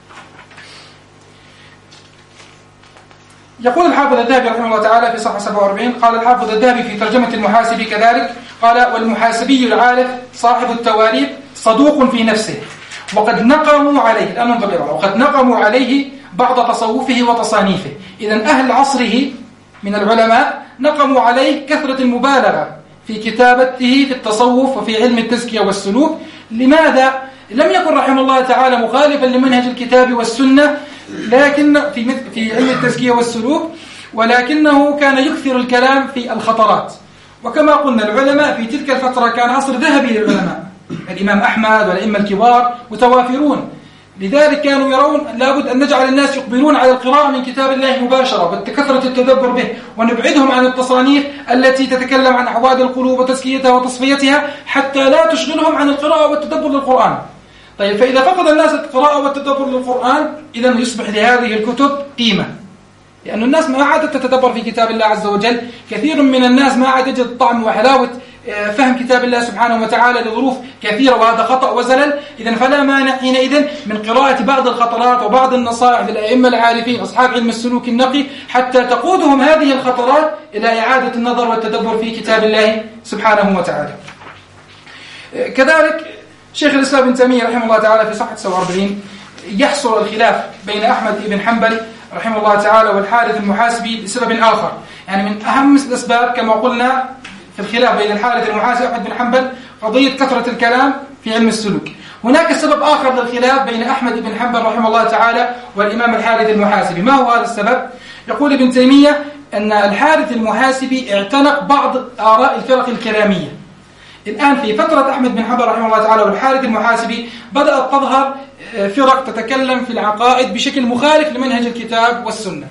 يقول الحافظ الذهبي رحمه الله تعالى في صفحة سبعة وأربعين: قال الحافظ الذهبي في ترجمة المحاسبي كذلك، قال: والمحاسبي العارف صاحب التواريخ صدوق في نفسه، وقد نقموا عليه، الآن ننظر إليه، وقد نقموا عليه بعض تصوفه وتصانيفه. إذن أهل عصره من العلماء نقموا عليه كثرة المبالغة في كتابته في التصوف وفي علم التزكية والسلوك. لماذا؟ لم يكن رحمه الله تعالى مخالفا لمنهج الكتاب والسنة لكن في في علم التزكية والسلوك، ولكنه كان يكثر الكلام في الخطرات. وكما قلنا العلماء في تلك الفترة كان عصر ذهبي للعلماء، الإمام أحمد والأئمة الكبار متوافرون، لذلك كانوا يرون لابد أن نجعل الناس يقبلون على القراءة من كتاب الله مباشرة وكثرة التدبر به، ونبعدهم عن التصانيف التي تتكلم عن أحوال القلوب وتزكيتها وتصفيتها حتى لا تشغلهم عن القراءة والتدبر للقرآن. طيب، فإذا فقد الناس القراءة والتدبر للقرآن إذن يصبح لهذه الكتب قيمة، لأن الناس ما عادت تتدبر في كتاب الله عز وجل. كثير من الناس ما عاد يجد طعم وحلاوة فهم كتاب الله سبحانه وتعالى لظروف كثيرة، وهذا خطأ وزلل. إذن فلا مانع حينئذ من قراءة بعض الخطرات وبعض النصائح للأئمة العارفين أصحاب علم السلوك النقي حتى تقودهم هذه الخطرات إلى إعادة النظر والتدبر في كتاب الله سبحانه وتعالى. كذلك شيخ الإسلام ابن تيمية رحمه الله تعالى في صفحة سبعة وأربعين يحصر الخلاف بين أحمد بن حنبل رحمه الله تعالى والحارث المحاسبي لسبب آخر. يعني من أهم الأسباب كما قلنا في الخلاف بين الحارث المحاسبي وأحمد بن حنبل قضية كثرة الكلام في علم السلوك. هناك سبب آخر للخلاف بين أحمد بن حنبل رحمه الله تعالى والإمام الحارث المحاسبي. ما هو هذا السبب؟ يقول ابن تيمية أن الحارث المحاسبي اعتنق بعض آراء الفرق الكلامية. الآن في فترة أحمد بن حنبل رحمه الله تعالى والحارث المحاسبي بدأت تظهر فرق تتكلم في العقائد بشكل مخالف لمنهج الكتاب والسنة،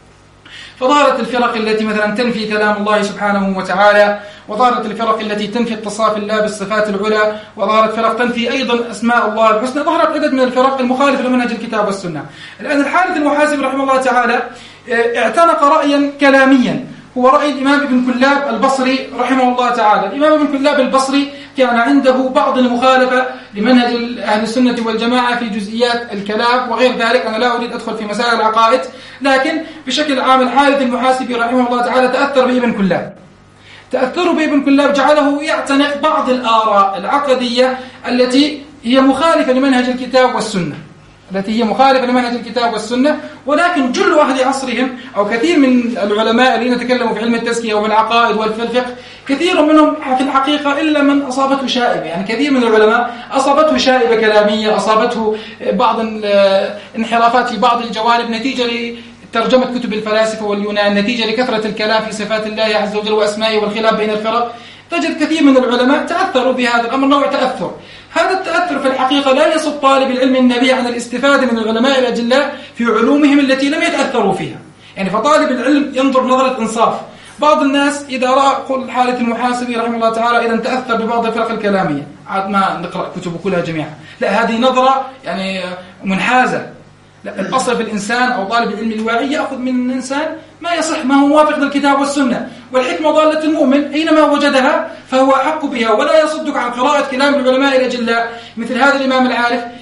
فظهرت الفرق التي مثلا تنفي كلام الله سبحانه وتعالى، وظهرت الفرق التي تنفي اتصاف الله بالصفات العلى، وظهرت فرق تنفي أيضا أسماء الله الحسنى. ظهرت عدد من الفرق المخالفة لمنهج الكتاب والسنة. الآن الحارث المحاسبي رحمه الله تعالى اعتنق رأيا كلاميا، هو رأي الإمام ابن كلاب البصري رحمه الله تعالى. الإمام ابن كلاب البصري كان عنده بعض المخالفة لمنهج أهل السنة والجماعة في جزئيات الكلام وغير ذلك. أنا لا أريد أدخل في مسائل العقائد، لكن بشكل عام الحارث المحاسبي رحمه الله تعالى تأثر بابن كلاب. تأثره بابن كلاب جعله يعتنق بعض الآراء العقدية التي هي مخالفة لمنهج الكتاب والسنة التي هي مخالفة لمنهج الكتاب والسنة ولكن جل أهل عصرهم أو كثير من العلماء الذين تكلموا في علم التزكية والعقائد والفقه كثير منهم في الحقيقة إلا من أصابته شائبة. يعني كثير من العلماء أصابته شائبة كلامية، أصابته بعض الانحرافات في بعض الجوانب نتيجة لترجمة كتب الفلاسفة واليونان، نتيجة لكثرة الكلام في صفات الله عز وجل وأسمائه والخلاف بين الفرق. تجد كثير من العلماء تأثروا بهذا الأمر نوع تأثر. هذا التأثر في الحقيقة لا يصد طالب العلم النبي عن الاستفادة من العلماء الأجلاء في علومهم التي لم يتأثروا فيها. يعني فطالب العلم ينظر نظرة إنصاف. بعض الناس إذا رأى قول الحارث المحاسبي رحمه الله تعالى إذا تأثر ببعض الفرق الكلامية عاد ما نقرأ كتبه كلها جميعا، لا، هذه نظرة يعني منحازة. لا، الأصل في الإنسان أو طالب العلم الواعي يأخذ من الإنسان ما يصح، ما هو موافق للكتاب والسنة. والحكمة ضالة المؤمن أينما وجدها فهو أحق بها، ولا يصدك عن قراءة كلام العلماء الأجلاء مثل هذا الإمام العارف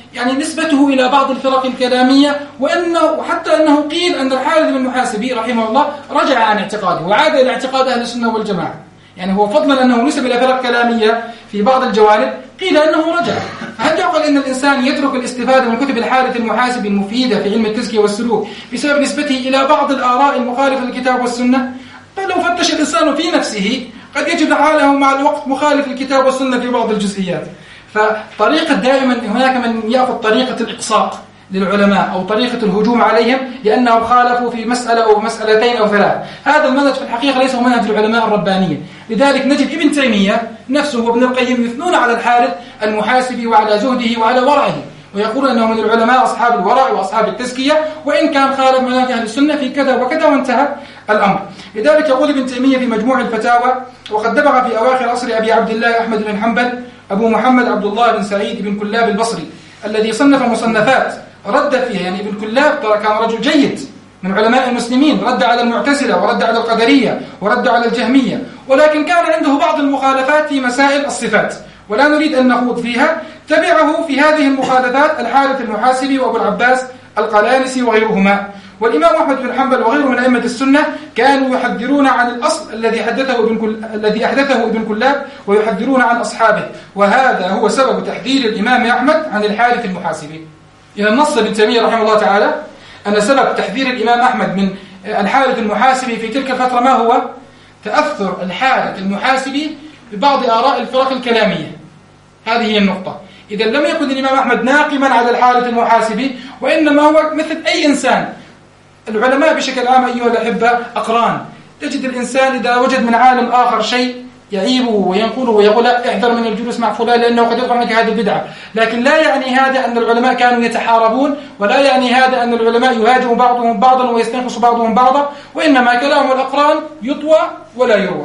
يعني نسبته إلى بعض الفرق الكلامية، وأنه وحتى أنه قيل أن الحارث بن المحاسبي رحمه الله رجع عن اعتقاده وعاد إلى اعتقاد أهل السنة والجماعة. يعني هو فضلا أنه نسب إلى فرق كلامية في بعض الجوانب، قيل أنه رجع. هل يعقل أن الإنسان يترك الاستفادة من كتب الحارث المحاسبي المفيدة في علم التزكية والسلوك بسبب نسبته إلى بعض الآراء المخالفة للكتاب والسنة؟ فلو فتش الإنسان في نفسه قد يجد حاله مع الوقت مخالف للكتاب والسنة في بعض الجزئيات. فطريقة دائما هناك من يأخذ طريقة الإقصاء للعلماء أو طريقة الهجوم عليهم لأنهم خالفوا في مسألة أو مسألتين أو ثلاث. هذا المنهج في الحقيقة ليس هو منهج العلماء الربانيين. لذلك نجد ابن تيمية نفسه وابن القيم يثنون على الحارث المحاسبي وعلى زهده وعلى ورعه، ويقولون أنه من العلماء أصحاب الورع وأصحاب التزكية، وإن كان خالف منهج أهل السنة في كذا وكذا، وانتهى الأمر. لذلك يقول ابن تيمية في مجموع الفتاوى: وقد دبغ في أواخر عصر أبي عبد الله أحمد بن حنبل أبو محمد عبد الله بن سعيد بن كلاب البصري الذي صنف مصنفات رد فيها. يعني ابن كلاب ترى كان رجل جيد من علماء المسلمين، رد على المعتزلة ورد على القدرية ورد على الجهمية، ولكن كان عنده بعض المخالفات في مسائل الصفات ولا نريد أن نخوض فيها. تبعه في هذه المخالفات الحارث المحاسبي وأبو العباس القلانسي وغيرهما. والإمام أحمد بن حنبل وغيره من أئمة السنة كانوا يحذرون عن الأصل الذي حدثه ابن كل... الذي أحدثه ابن كلاب، ويحذرون عن أصحابه، وهذا هو سبب تحذير الإمام أحمد عن الحارث المحاسبي. إذا نص ابن تيمية رحمه الله تعالى أن سبب تحذير الإمام أحمد من الحارث المحاسبي في تلك الفترة ما هو؟ تأثر الحارث المحاسبي ببعض آراء الفرق الكلامية. هذه هي النقطة. إذا لم يكن الإمام أحمد ناقما على الحارث المحاسبي، وإنما هو مثل أي إنسان. العلماء بشكل عام أيها الأحبة أقران. تجد الإنسان إذا وجد من عالم آخر شيء يعيبه وينقله ويقول لا احذر من الجلوس مع فلان لأنه قد يقع منك هذه البدعة. لكن لا يعني هذا أن العلماء كانوا يتحاربون، ولا يعني هذا أن العلماء يهاجم بعضهم بعضا ويستنقص بعضهم بعضا، وإنما كلام الأقران يطوى ولا يروى.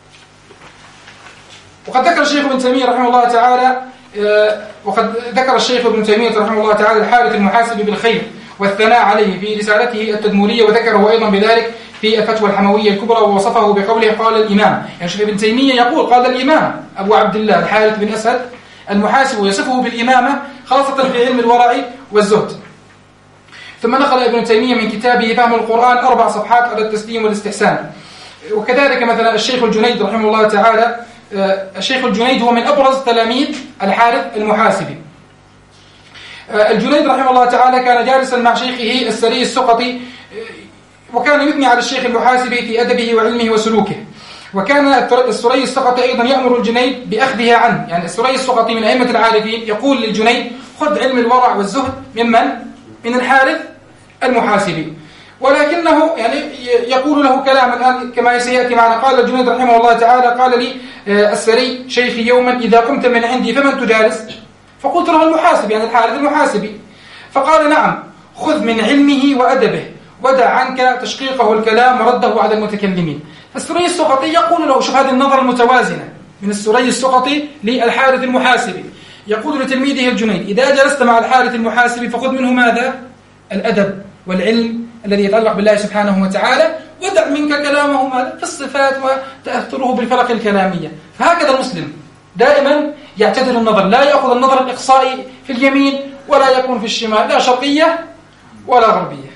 وقد ذكر الشيخ ابن تيمية رحمه الله تعالى وقد ذكر الشيخ ابن تيمية رحمه الله تعالى الحارث المحاسبي بالخير والثناء عليه في رسالته التدمورية، وذكره أيضا بذلك في الفتوى الحموية الكبرى، ووصفه بقوله قال الإمام. يعني شوف ابن تيمية يقول قال الإمام أبو عبد الله الحارث بن أسد المحاسب، ويصفه بالإمامة خاصة في علم الورع والزهد. ثم نقل ابن تيمية من كتابه فهم القرآن أربع صفحات على التسليم والاستحسان. وكذلك مثلا الشيخ الجنيد رحمه الله تعالى، الشيخ الجنيد هو من أبرز تلاميذ الحارث المحاسبي. الجنيد رحمه الله تعالى كان جالسا مع شيخه السري السقطي، وكان يثني على الشيخ المحاسبي في أدبه وعلمه وسلوكه. وكان السري السقطي أيضا يأمر الجنيد بأخذها عنه. يعني السري السقطي من أئمة العارفين يقول للجنيد خذ علم الورع والزهد ممن؟ من الحارث المحاسبي. ولكنه يعني يقول له كلاما الآن كما سيأتي معنا. قال الجنيد رحمه الله تعالى قال لي السري شيخي يوما إذا قمت من عندي فمن تجالس؟ فقلت له المحاسب، يعني الحارث المحاسبي. فقال نعم، خذ من علمه وأدبه ودع عنك تشقيقه الكلام ورده على المتكلمين. فالسري السقطي يقول له، شوف هذه النظرة المتوازنة من السري السقطي للحارث المحاسبي، يقول لتلميذه الجنيد إذا جلست مع الحارث المحاسبي فخذ منه ماذا؟ الأدب والعلم الذي يتعلق بالله سبحانه وتعالى، ودع منك كلامه ماذا؟ في الصفات وتأثره بالفرق الكلامية. فهكذا المسلم دائما يعتدل النظر، لا يأخذ النظر الإقصائي في اليمين ولا يكون في الشمال، لا شرقية ولا غربية.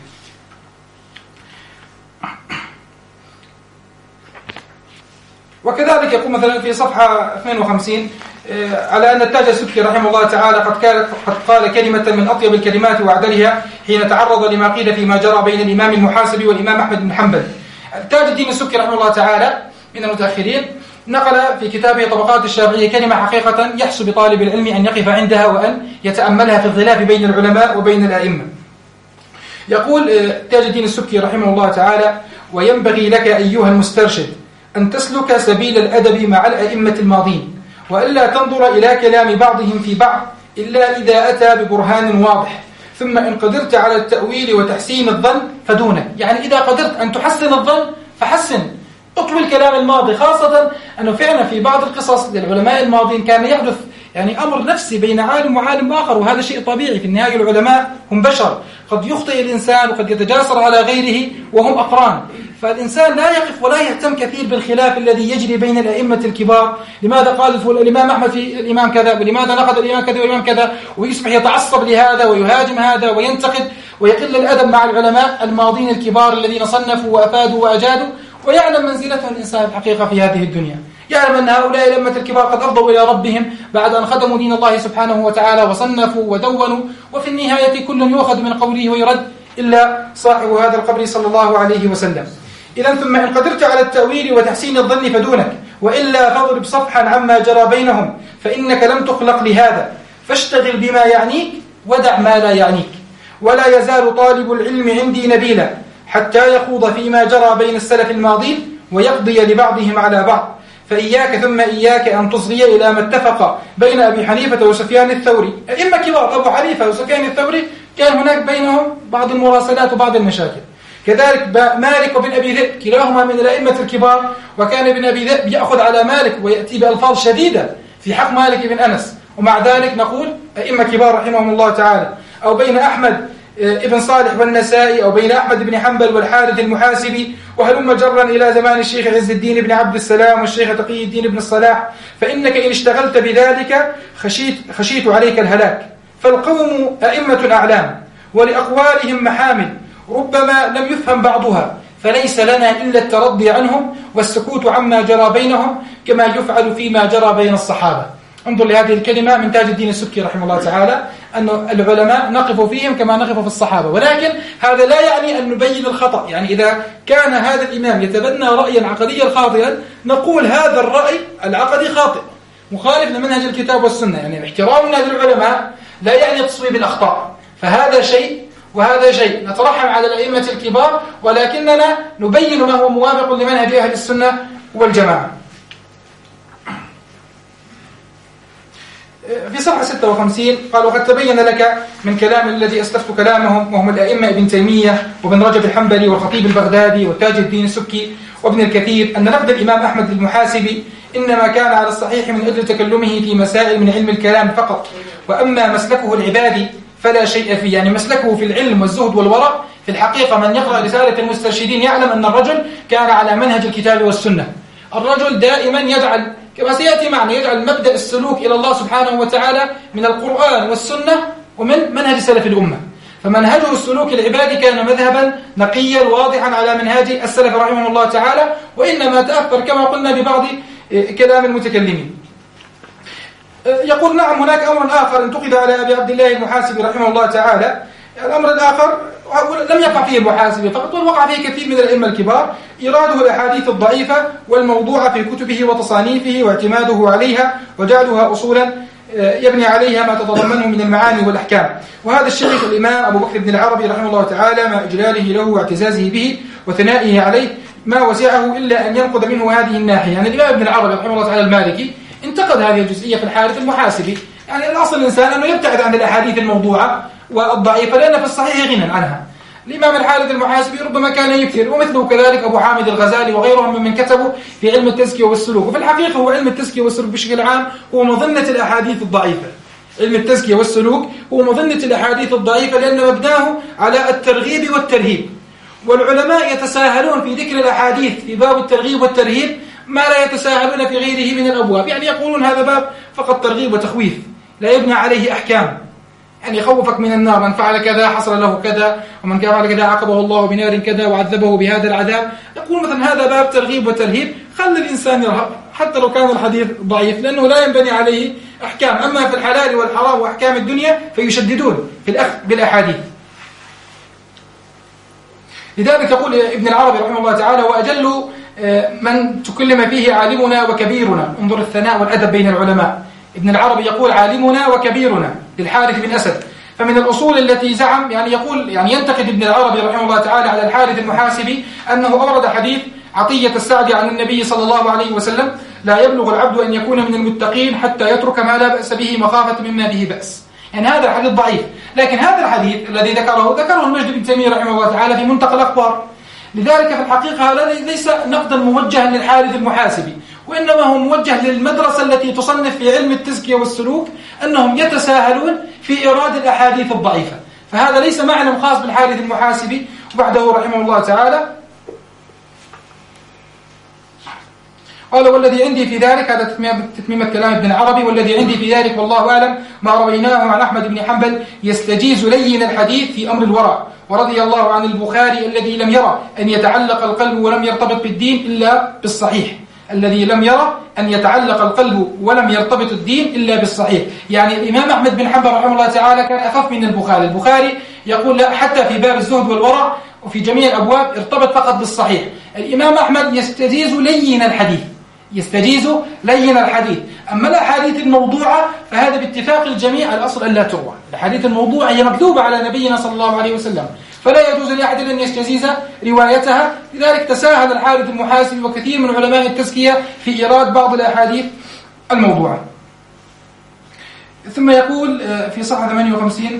وكذلك يقول مثلا في صفحة اثنين وخمسين على أن التاج السبكي رحمه الله تعالى قد قد قال كلمة من أطيب الكلمات وأعدلها حين تعرض لما قيل فيما جرى بين الإمام المحاسبي والإمام أحمد بن حنبل. التاج الدين السبكي رحمه الله تعالى من المتأخرين نقل في كتابه طبقات الشافعية كلمة حقيقة يحسب بطالب العلم أن يقف عندها وأن يتأملها في الظلاف بين العلماء وبين الأئمة. يقول تاج الدين السبكي رحمه الله تعالى: وينبغي لك أيها المسترشد أن تسلك سبيل الأدب مع الأئمة الماضين، وألا تنظر إلى كلام بعضهم في بعض إلا إذا أتى ببرهان واضح، ثم إن قدرت على التأويل وتحسين الظن فدونه. يعني إذا قدرت أن تحسن الظن فحسن، اطوي الكلام الماضي، خاصة أنه فعلا في بعض القصص للعلماء الماضين كان يحدث يعني أمر نفسي بين عالم وعالم آخر، وهذا شيء طبيعي. في النهاية العلماء هم بشر، قد يخطئ الإنسان وقد يتجاسر على غيره وهم أقران. فالإنسان لا يقف ولا يهتم كثير بالخلاف الذي يجري بين الأئمة الكبار. لماذا قال الإمام أحمد في الإمام كذا، ولماذا نقد الإمام كذا والإمام كذا، ويصبح يتعصب لهذا ويهاجم هذا وينتقد ويقل الأدب مع العلماء الماضين الكبار الذين صنفوا وأفادوا وأجادوا، ويعلم منزلته الإنسان الحقيقة في هذه الدنيا. يعلم أن هؤلاء الأئمة الكبار قد أرضوا إلى ربهم بعد أن خدموا دين الله سبحانه وتعالى وصنفوا ودونوا، وفي النهاية كل يؤخذ من قوله ويرد إلا صاحب هذا القبر صلى الله عليه وسلم. إذن ثم إن قدرت على التأويل وتحسين الظن فدونك، وإلا فاضرب صفحا عما جرى بينهم، فإنك لم تخلق لهذا، فاشتغل بما يعنيك ودع ما لا يعنيك. ولا يزال طالب العلم عندي نبيلا حتى يخوض فيما جرى بين السلف الماضين ويقضي لبعضهم على بعض. فإياك ثم إياك أن تصغي إلى ما اتفق بين أبي حنيفة وسفيان الثوري. أئمة كبار أبو حنيفة وسفيان الثوري كان هناك بينهم بعض المراسلات وبعض المشاكل. كذلك مالك وابن أبي ذئب كلاهما من الأئمة الكبار، وكان ابن أبي ذئب يأخذ على مالك ويأتي بألفاظ شديدة في حق مالك بن أنس، ومع ذلك نقول أئمة كبار رحمهم الله تعالى. أو بين أحمد ابن صالح والنسائي، أو بين أحمد بن حنبل والحارث المحاسبي، وهلم جرا إلى زمان الشيخ عز الدين بن عبد السلام والشيخ تقي الدين بن الصلاح. فإنك إن اشتغلت بذلك خشيت, خشيت عليك الهلاك. فالقوم أئمة أعلام ولأقوالهم محامل ربما لم يفهم بعضها، فليس لنا إلا الترضي عنهم والسكوت عما جرى بينهم كما يفعل فيما جرى بين الصحابة. انظر لهذه الكلمة من تاج الدين السبكي رحمه الله تعالى، أن العلماء نقف فيهم كما نقف في الصحابة، ولكن هذا لا يعني أن نبين الخطأ. يعني إذا كان هذا الإمام يتبنى رأيا عقديا خاطئا نقول هذا الرأي العقدي خاطئ مخالف لمنهج الكتاب والسنة. يعني احترامنا للعلماء لا يعني تصويب الأخطاء، فهذا شيء وهذا شيء. نترحم على الأئمة الكبار ولكننا نبين ما هو موافق لمنهج أهل السنة والجماعة. في صفحة ستة وخمسين قال: وقد تبين لك من كلام الذي أسلفت كلامهم، وهم الأئمة ابن تيمية وابن رجب الحنبلي والخطيب البغدادي وتاج الدين السبكي وابن الكثير، أن نقد الإمام أحمد المحاسبي إنما كان على الصحيح من أجل تكلمه في مسائل من علم الكلام فقط، وأما مسلكه العبادي فلا شيء فيه. يعني مسلكه في العلم والزهد والورع في الحقيقة من يقرأ رسالة المسترشدين يعلم أن الرجل كان على منهج الكتاب والسنة. الرجل دائما يجعل كما سيأتي معنا يجعل مبدأ السلوك إلى الله سبحانه وتعالى من القرآن والسنة ومن منهج سلف الأمة. فمنهجه السلوك العبادي كان مذهبا نقيا واضحا على منهاج السلف رحمه الله تعالى، وإنما تأثر كما قلنا ببعض كلام المتكلمين. يقول: نعم هناك أمر آخر انتقد على أبي عبد الله المحاسبي رحمه الله تعالى. الأمر الآخر لم يقع فيه المحاسبي فقط، بل وقع فيه كثير من الأئمة الكبار، إراده الأحاديث الضعيفة والموضوعة في كتبه وتصانيفه واعتماده عليها وجعلها أصولا يبني عليها ما تتضمنه من المعاني والأحكام. وهذا الشيخ الإمام أبو بكر بن العربي رحمه الله تعالى مع إجلاله له واعتزازه به وثنائه عليه ما وسعه إلا أن ينقض منه هذه الناحية. يعني الإمام ابن العربي رحمه الله تعالى المالكي انتقد هذه الجزئية في الحارث المحاسبي. يعني الأصل الإنسان أنه يبتعد عن الأحاديث الموضوعة والضعيفة لأن في الصحيح غنى عنها. الإمام الحارث المحاسبي ربما كان يكثر، ومثله كذلك أبو حامد الغزالي وغيرهم ممن كتبوا في علم التزكية والسلوك. وفي الحقيقة هو علم التزكية والسلوك بشكل عام هو مظنة الأحاديث الضعيفة. علم التزكية والسلوك هو مظنة الأحاديث الضعيفة لأن مبناه على الترغيب والترهيب، والعلماء يتساهلون في ذكر الأحاديث في باب الترغيب والترهيب ما لا يتساهلون في غيره من الأبواب. يعني يقولون هذا باب فقط ترغيب وتخويف لا يبنى عليه أحكام، يعني يخوفك من النار، من فعل كذا حصل له كذا، ومن فعل كذا عاقبه الله بنار كذا وعذبه بهذا العذاب. يقول مثلا هذا باب ترغيب وترهيب، خلي الإنسان يرهب حتى لو كان الحديث ضعيف لأنه لا ينبني عليه أحكام. أما في الحلال والحرام وأحكام الدنيا فيشددون في الأخذ بالأحاديث. لذلك يقول ابن العربي رحمه الله تعالى: وأجل من تكلم فيه عالمنا وكبيرنا. انظر الثناء والأدب بين العلماء. ابن العربي يقول عالمنا وكبيرنا للحارث بن أسد. فمن الأصول التي زعم يعني يقول يعني ينتقد ابن العربي رحمه الله تعالى على الحارث المحاسبي أنه أورد حديث عطية السعدي عن النبي صلى الله عليه وسلم: لا يبلغ العبد أن يكون من المتقين حتى يترك ما لا بأس به مخافة مما به بأس. يعني هذا الحديث ضعيف، لكن هذا الحديث الذي ذكره ذكره المجد بن تيمية رحمه الله تعالى في منتقى الأخبار. لذلك في الحقيقة هذا ليس نقدا موجها للحارث المحاسبي، وإنما هو موجه للمدرسة التي تصنف في علم التزكية والسلوك أنهم يتساهلون في إيراد الأحاديث الضعيفة. فهذا ليس معنى خاص بالحارث المحاسبي وبعده رحمه الله تعالى. قال والذي عندي في ذلك، هذا تتميمة كلام ابن عربي، والذي عندي في ذلك والله أعلم ما رويناه عن أحمد بن حنبل يستجيز لين الحديث في أمر الورع، ورضي الله عن البخاري الذي لم يرى أن يتعلق القلب ولم يرتبط بالدين إلا بالصحيح، الذي لم يرى أن يتعلق القلب ولم يرتبط الدين إلا بالصحيح. يعني الإمام أحمد بن حنبل رحمه الله تعالى كان أخف من البخاري. البخاري يقول لا، حتى في باب الزهد والورع وفي جميع الأبواب ارتبط فقط بالصحيح. الإمام أحمد يستجيز لين الحديث، يستجيز لين الحديث. أما الأحاديث الموضوعة فهذا باتفاق الجميع الأصل أن لا تروى. الأحاديث الموضوعة هي مكذوبة على نبينا صلى الله عليه وسلم، فلا يجوز لأحد أن يستجيز روايتها. لذلك تساهل الحارث المحاسبي وكثير من علماء التزكية في إيراد بعض الأحاديث الموضوعة. ثم يقول في صفحة ثمانية وخمسين: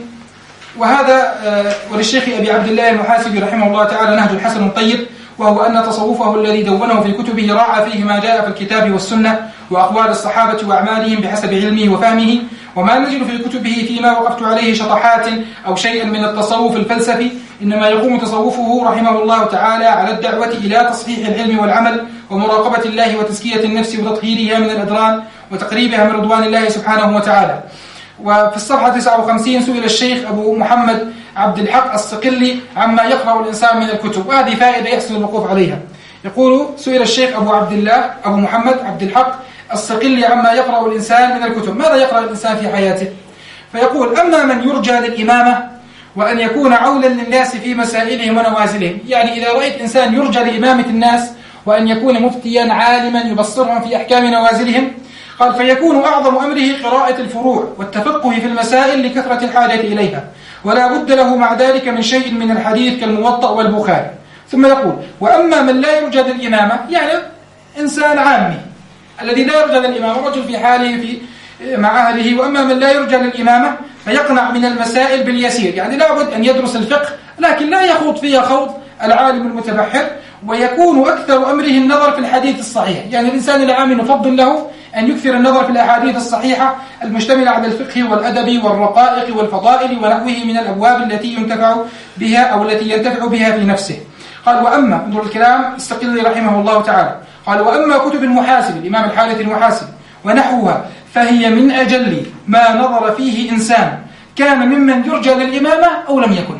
وهذا وللشيخ أبي عبد الله المحاسبي رحمه الله تعالى نهج حسن طيب، وهو أن تصوفه الذي دونه في كتبه راعى فيه ما جاء في الكتاب والسنة وأقوال الصحابة وأعمالهم بحسب علمه وفهمه، وما نجد في كتبه فيما وقفت عليه شطحات أو شيئا من التصوف الفلسفي. إنما يقوم تصوفه رحمه الله تعالى على الدعوة إلى تصحيح العلم والعمل ومراقبة الله وتزكية النفس وتطهيرها من الأدران وتقريبها من رضوان الله سبحانه وتعالى. وفي الصفحة تسعة وخمسين سئل الشيخ أبو محمد عبد الحق الصقلي عما يقرأ الإنسان من الكتب، وهذه فائدة يحسن الوقوف عليها. يقول: سئل الشيخ أبو عبد الله أبو محمد عبد الحق الصقلي عما يقرأ الإنسان من الكتب، ماذا يقرأ الإنسان في حياته؟ فيقول: أما من يرجى للإمامة وأن يكون عولا للناس في مسائلهم ونوازلهم. يعني إذا رأيت إنسان يرجى لإمامة الناس وأن يكون مفتيا عالما يبصرهم في أحكام نوازلهم، قال: فيكون أعظم أمره قراءة الفروع والتفقه في المسائل لكثرة الحاجة إليها، ولا بد له مع ذلك من شيء من الحديث كالموطأ والبخاري. ثم يقول: وأما من لا يرجى للإمامة، يعني إنسان عامي الذي لا يرجى للإمامة، رجل في حاله في مع أهله. وأما من لا يرجى للإمامة فيقنع من المسائل باليسير، يعني لا بد أن يدرس الفقه لكن لا يخوض فيها خوض العالم المتبحر، ويكون أكثر أمره النظر في الحديث الصحيح. يعني الإنسان العام نفضل له أن يكثر النظر في الأحاديث الصحيحة المشتملة على الفقه والأدب والرقائق والفضائل ونحوه من الأبواب التي ينتفع بها أو التي ينتفع بها في نفسه. قال: وأما انظر الكلام استقلي رحمه الله تعالى، قال: وأما كتب المحاسب الإمام الحارث المحاسب ونحوها فهي من أجل ما نظر فيه إنسان كان ممن يرجى للإمامة أو لم يكن.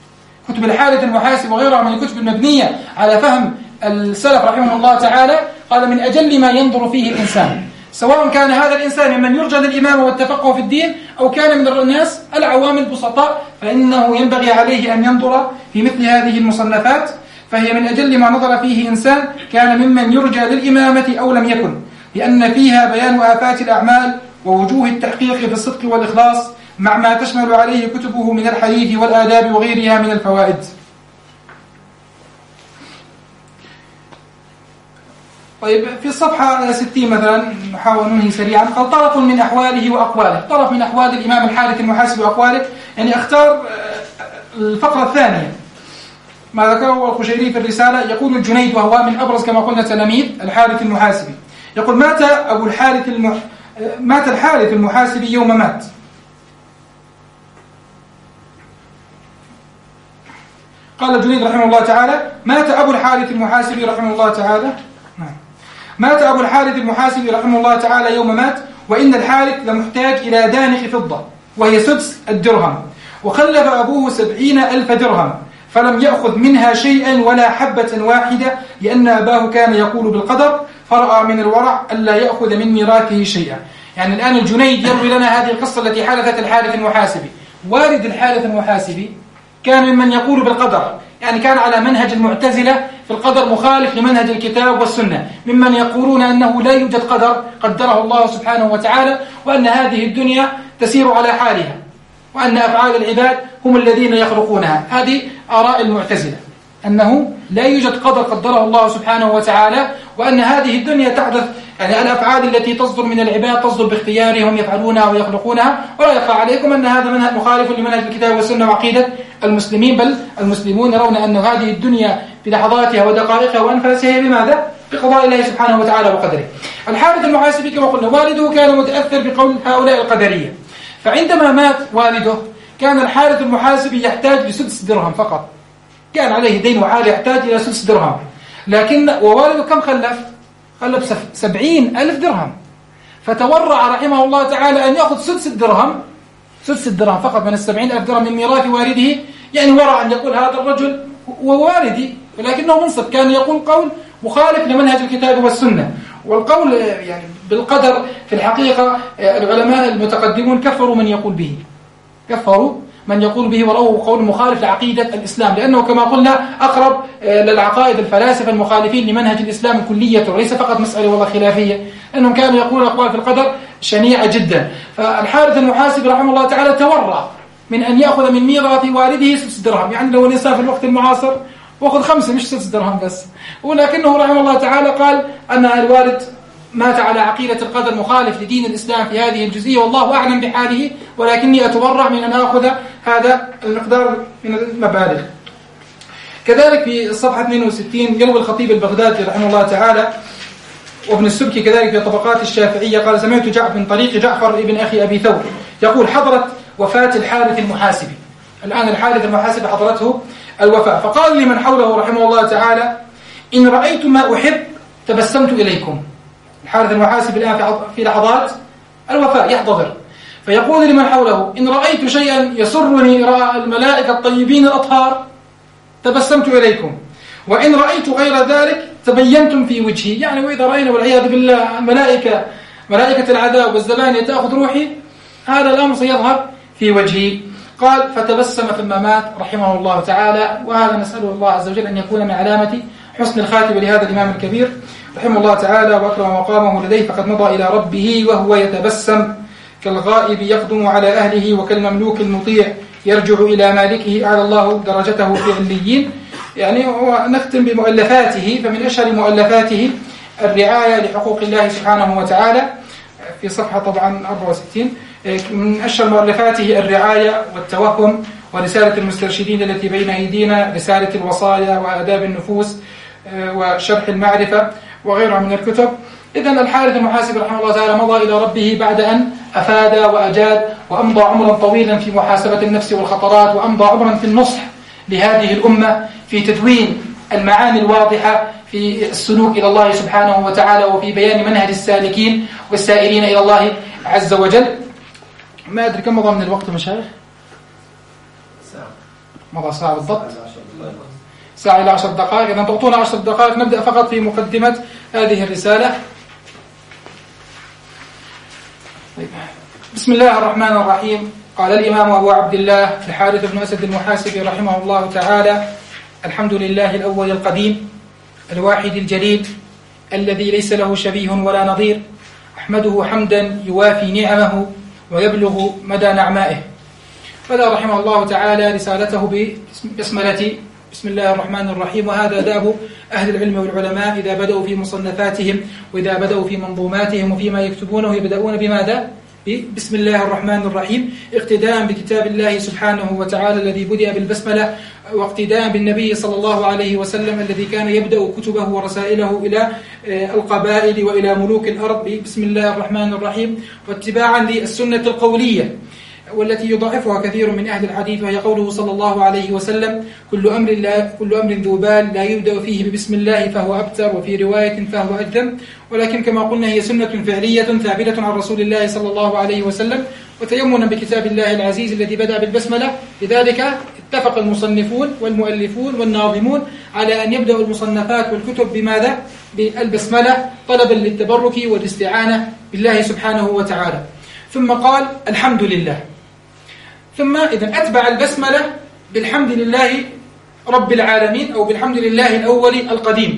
كتب الحارث المحاسب وغيرها من الكتب المبنية على فهم السلف رحمه الله تعالى، قال: من أجل ما ينظر فيه الإنسان، سواء كان هذا الإنسان ممن يرجى للإمامة والتفقه في الدين أو كان من الناس العوام البسطاء، فإنه ينبغي عليه أن ينظر في مثل هذه المصنفات. فهي من أجل ما نظر فيه إنسان كان ممن يرجى للإمامة أو لم يكن، لأن فيها بيان آفات الأعمال ووجوه التحقيق في الصدق والإخلاص مع ما تشمل عليه كتبه من الحديث والآداب وغيرها من الفوائد. طيب، في الصفحة ستين مثلا نحاول ننهي سريعا. قال: طرف من أحواله وأقواله، طرف من أحوال الإمام الحارث المحاسب وأقواله، يعني اختار الفقرة الثانية ما ذكره الخشيري في الرسالة. يقول الجنيد وهو من أبرز كما قلنا تلاميذ الحارث المحاسبي، يقول: مات أبو الحارث المح... مات الحارث المحاسبي يوم مات. قال الجنيد رحمه الله تعالى: مات أبو الحارث المحاسبي رحمه الله تعالى مات أبو الحارث المحاسبي رحمه الله تعالى يوم مات، وإن الحارث لمحتاج إلى دانق فضة وهي سدس الدرهم، وخلف أبوه سبعين ألف درهم، فلم يأخذ منها شيئا ولا حبة واحدة، لأن أباه كان يقول بالقدر، فرأى من الورع ألا يأخذ من ميراثه شيئا. يعني الآن الجنيد يروي لنا هذه القصة التي حدثت الحارث المحاسبي. والد الحارث المحاسبي كان ممن يقول بالقدر، يعني كان على منهج المعتزلة في القدر، مخالف لمنهج الكتاب والسنة، ممن يقولون أنه لا يوجد قدر قدره الله سبحانه وتعالى، وأن هذه الدنيا تسير على حالها، وأن أفعال العباد هم الذين يخلقونها. هذه آراء المعتزلة، أنه لا يوجد قدر قدره الله سبحانه وتعالى، وأن هذه الدنيا تحدث، يعني الأفعال التي تصدر من العباد تصدر باختيارهم يفعلونها ويخلقونها. ولا يخفى عليكم أن هذا منهج مخالف لمنهج الكتاب والسنة وعقيدة المسلمين، بل المسلمون يرون أن هذه الدنيا في لحظاتها ودقائقها وأنفاسها بماذا؟ بقضاء الله سبحانه وتعالى وقدره. الحارث المحاسبي كما قلنا والده كان متأثر بقول هؤلاء القدرية، فعندما مات والده كان الحارث المحاسبي يحتاج لسدس درهم فقط، كان عليه دين وعالي يحتاج إلى سدس درهم، لكن ووالده كم خلف؟ قال له سبعين ألف درهم، فتورع رحمه الله تعالى أن يأخذ سدس الدرهم سدس الدرهم فقط من السبعين ألف درهم من ميراث والده. يعني ورع أن يقول هذا الرجل ووالدي، ولكنه منصف، كان يقول قول مخالف لمنهج الكتاب والسنة. والقول يعني بالقدر في الحقيقة العلماء المتقدمون كفروا من يقول به كفروا من يقول به ورأوه قول مخالف لعقيدة الإسلام، لأنه كما قلنا أقرب للعقائد الفلاسفة المخالفين لمنهج الإسلام كليته، ليس فقط مسألة والله خلافية، لأنهم كانوا يقولون أقوال في القدر شنيعة جدا. فالحارث المحاسبي رحمه الله تعالى تورع من أن يأخذ من ميراث والده سدس درهم، يعني لو الإنسان في الوقت المعاصر وأخذ خمسة مش سدس درهم بس، ولكنه رحمه الله تعالى قال أن الوالد مات على عقيدة القدر مخالف لدين الإسلام في هذه الجزئية، والله أعلم بحاله، ولكني أتورع من أن أخذ هذا المقدار من المبالغ. كذلك في الصفحة اثنين وستين يروي الخطيب البغدادي رحمه الله تعالى وابن السبكي كذلك في طبقات الشافعية قال: سمعت جعفر من طريق جعفر ابن أخي أبي ثور يقول: حضرت وفاة الحارث المحاسبي. الآن الحارث المحاسبي حضرته الوفاة، فقال لمن حوله رحمه الله تعالى: إن رأيت ما أحب تبسمت إليكم. الحارث المحاسبي الآن في لحظات الوفاة يحتضر، فيقول لمن حوله: إن رأيت شيئا يسرني رأى الملائكة الطيبين الأطهار تبسمت إليكم، وإن رأيت غير ذلك تبينتم في وجهي. يعني وإذا رأينا والعياذ بالله الملائكة ملائكة العذاب والزبانية تأخذ روحي، هذا الأمر سيظهر في وجهي. قال: فتبسم ثم مات رحمه الله تعالى. وهذا نسأل الله عز وجل أن يكون من علامة حسن الخاتمة لهذا الإمام الكبير رحمه الله تعالى وأكرم مقامه لديه، فقد مضى إلى ربه وهو يتبسم كالغائب يقدم على أهله وكالمملوك المطيع يرجع إلى مالكه، أعلى الله درجته في عليين. يعني ونختم بمؤلفاته، فمن أشهر مؤلفاته الرعاية لحقوق الله سبحانه وتعالى في صفحة طبعا أربعة وستين. من أشهر مؤلفاته الرعاية والتوهم ورسالة المسترشدين التي بين أيدينا، رسالة الوصايا وآداب النفوس وشرح المعرفة وغيرها من الكتب. إذن الحارث المحاسبي رحمه الله تعالى مضى إلى ربه بعد أن أفاد وأجاد وأمضى عمرا طويلا في محاسبة النفس والخطرات، وأمضى عمرا في النصح لهذه الأمة في تدوين المعاني الواضحة في السلوك إلى الله سبحانه وتعالى وفي بيان منهج السالكين والسائرين إلى الله عز وجل. ما أدري كم مضى من الوقت مشايخ؟ مضى ساعة بالضبط، ساعة إلى عشر دقائق. إذا تعطونا عشر دقائق نبدأ فقط في مقدمة هذه الرسالة. بسم الله الرحمن الرحيم. قال الإمام أبو عبد الله الحارث بن أسد المحاسبي رحمه الله تعالى: الحمد لله الأول القديم الواحد الجليل الذي ليس له شبيه ولا نظير، أحمده حمدا يوافي نعمه ويبلغ مدى نعمائه. بدأ رحمه الله تعالى رسالته ببسملة بسم الله الرحمن الرحيم. وهذا داب أهل العلم والعلماء إذا بدأوا في مصنفاتهم وإذا بدأوا في منظوماتهم وفيما يكتبونه يبدأون بماذا؟ بسم الله الرحمن الرحيم، اقتداء بكتاب الله سبحانه وتعالى الذي بدأ بالبسملة، واقتداء بالنبي صلى الله عليه وسلم الذي كان يبدأ كتبه ورسائله إلى القبائل وإلى ملوك الأرض بسم الله الرحمن الرحيم، واتباعا للسنة القولية والتي يضعفها كثير من أهل الحديث، وهي قوله صلى الله عليه وسلم: كل أمر لا كل أمر ذو بال لا يبدأ فيه ببسم الله فهو أبتر، وفي رواية فهو أجدم. ولكن كما قلنا هي سنة فعلية ثابتة عن رسول الله صلى الله عليه وسلم، وتيمنا بكتاب الله العزيز الذي بدأ بالبسملة. لذلك اتفق المصنفون والمؤلفون والناظمون على أن يبدأ المصنفات والكتب بماذا؟ بالبسملة، طلبا للتبرك والاستعانة بالله سبحانه وتعالى. ثم قال: الحمد لله. ثم إذن أتبع البسملة بالحمد لله رب العالمين أو بالحمد لله الأول القديم.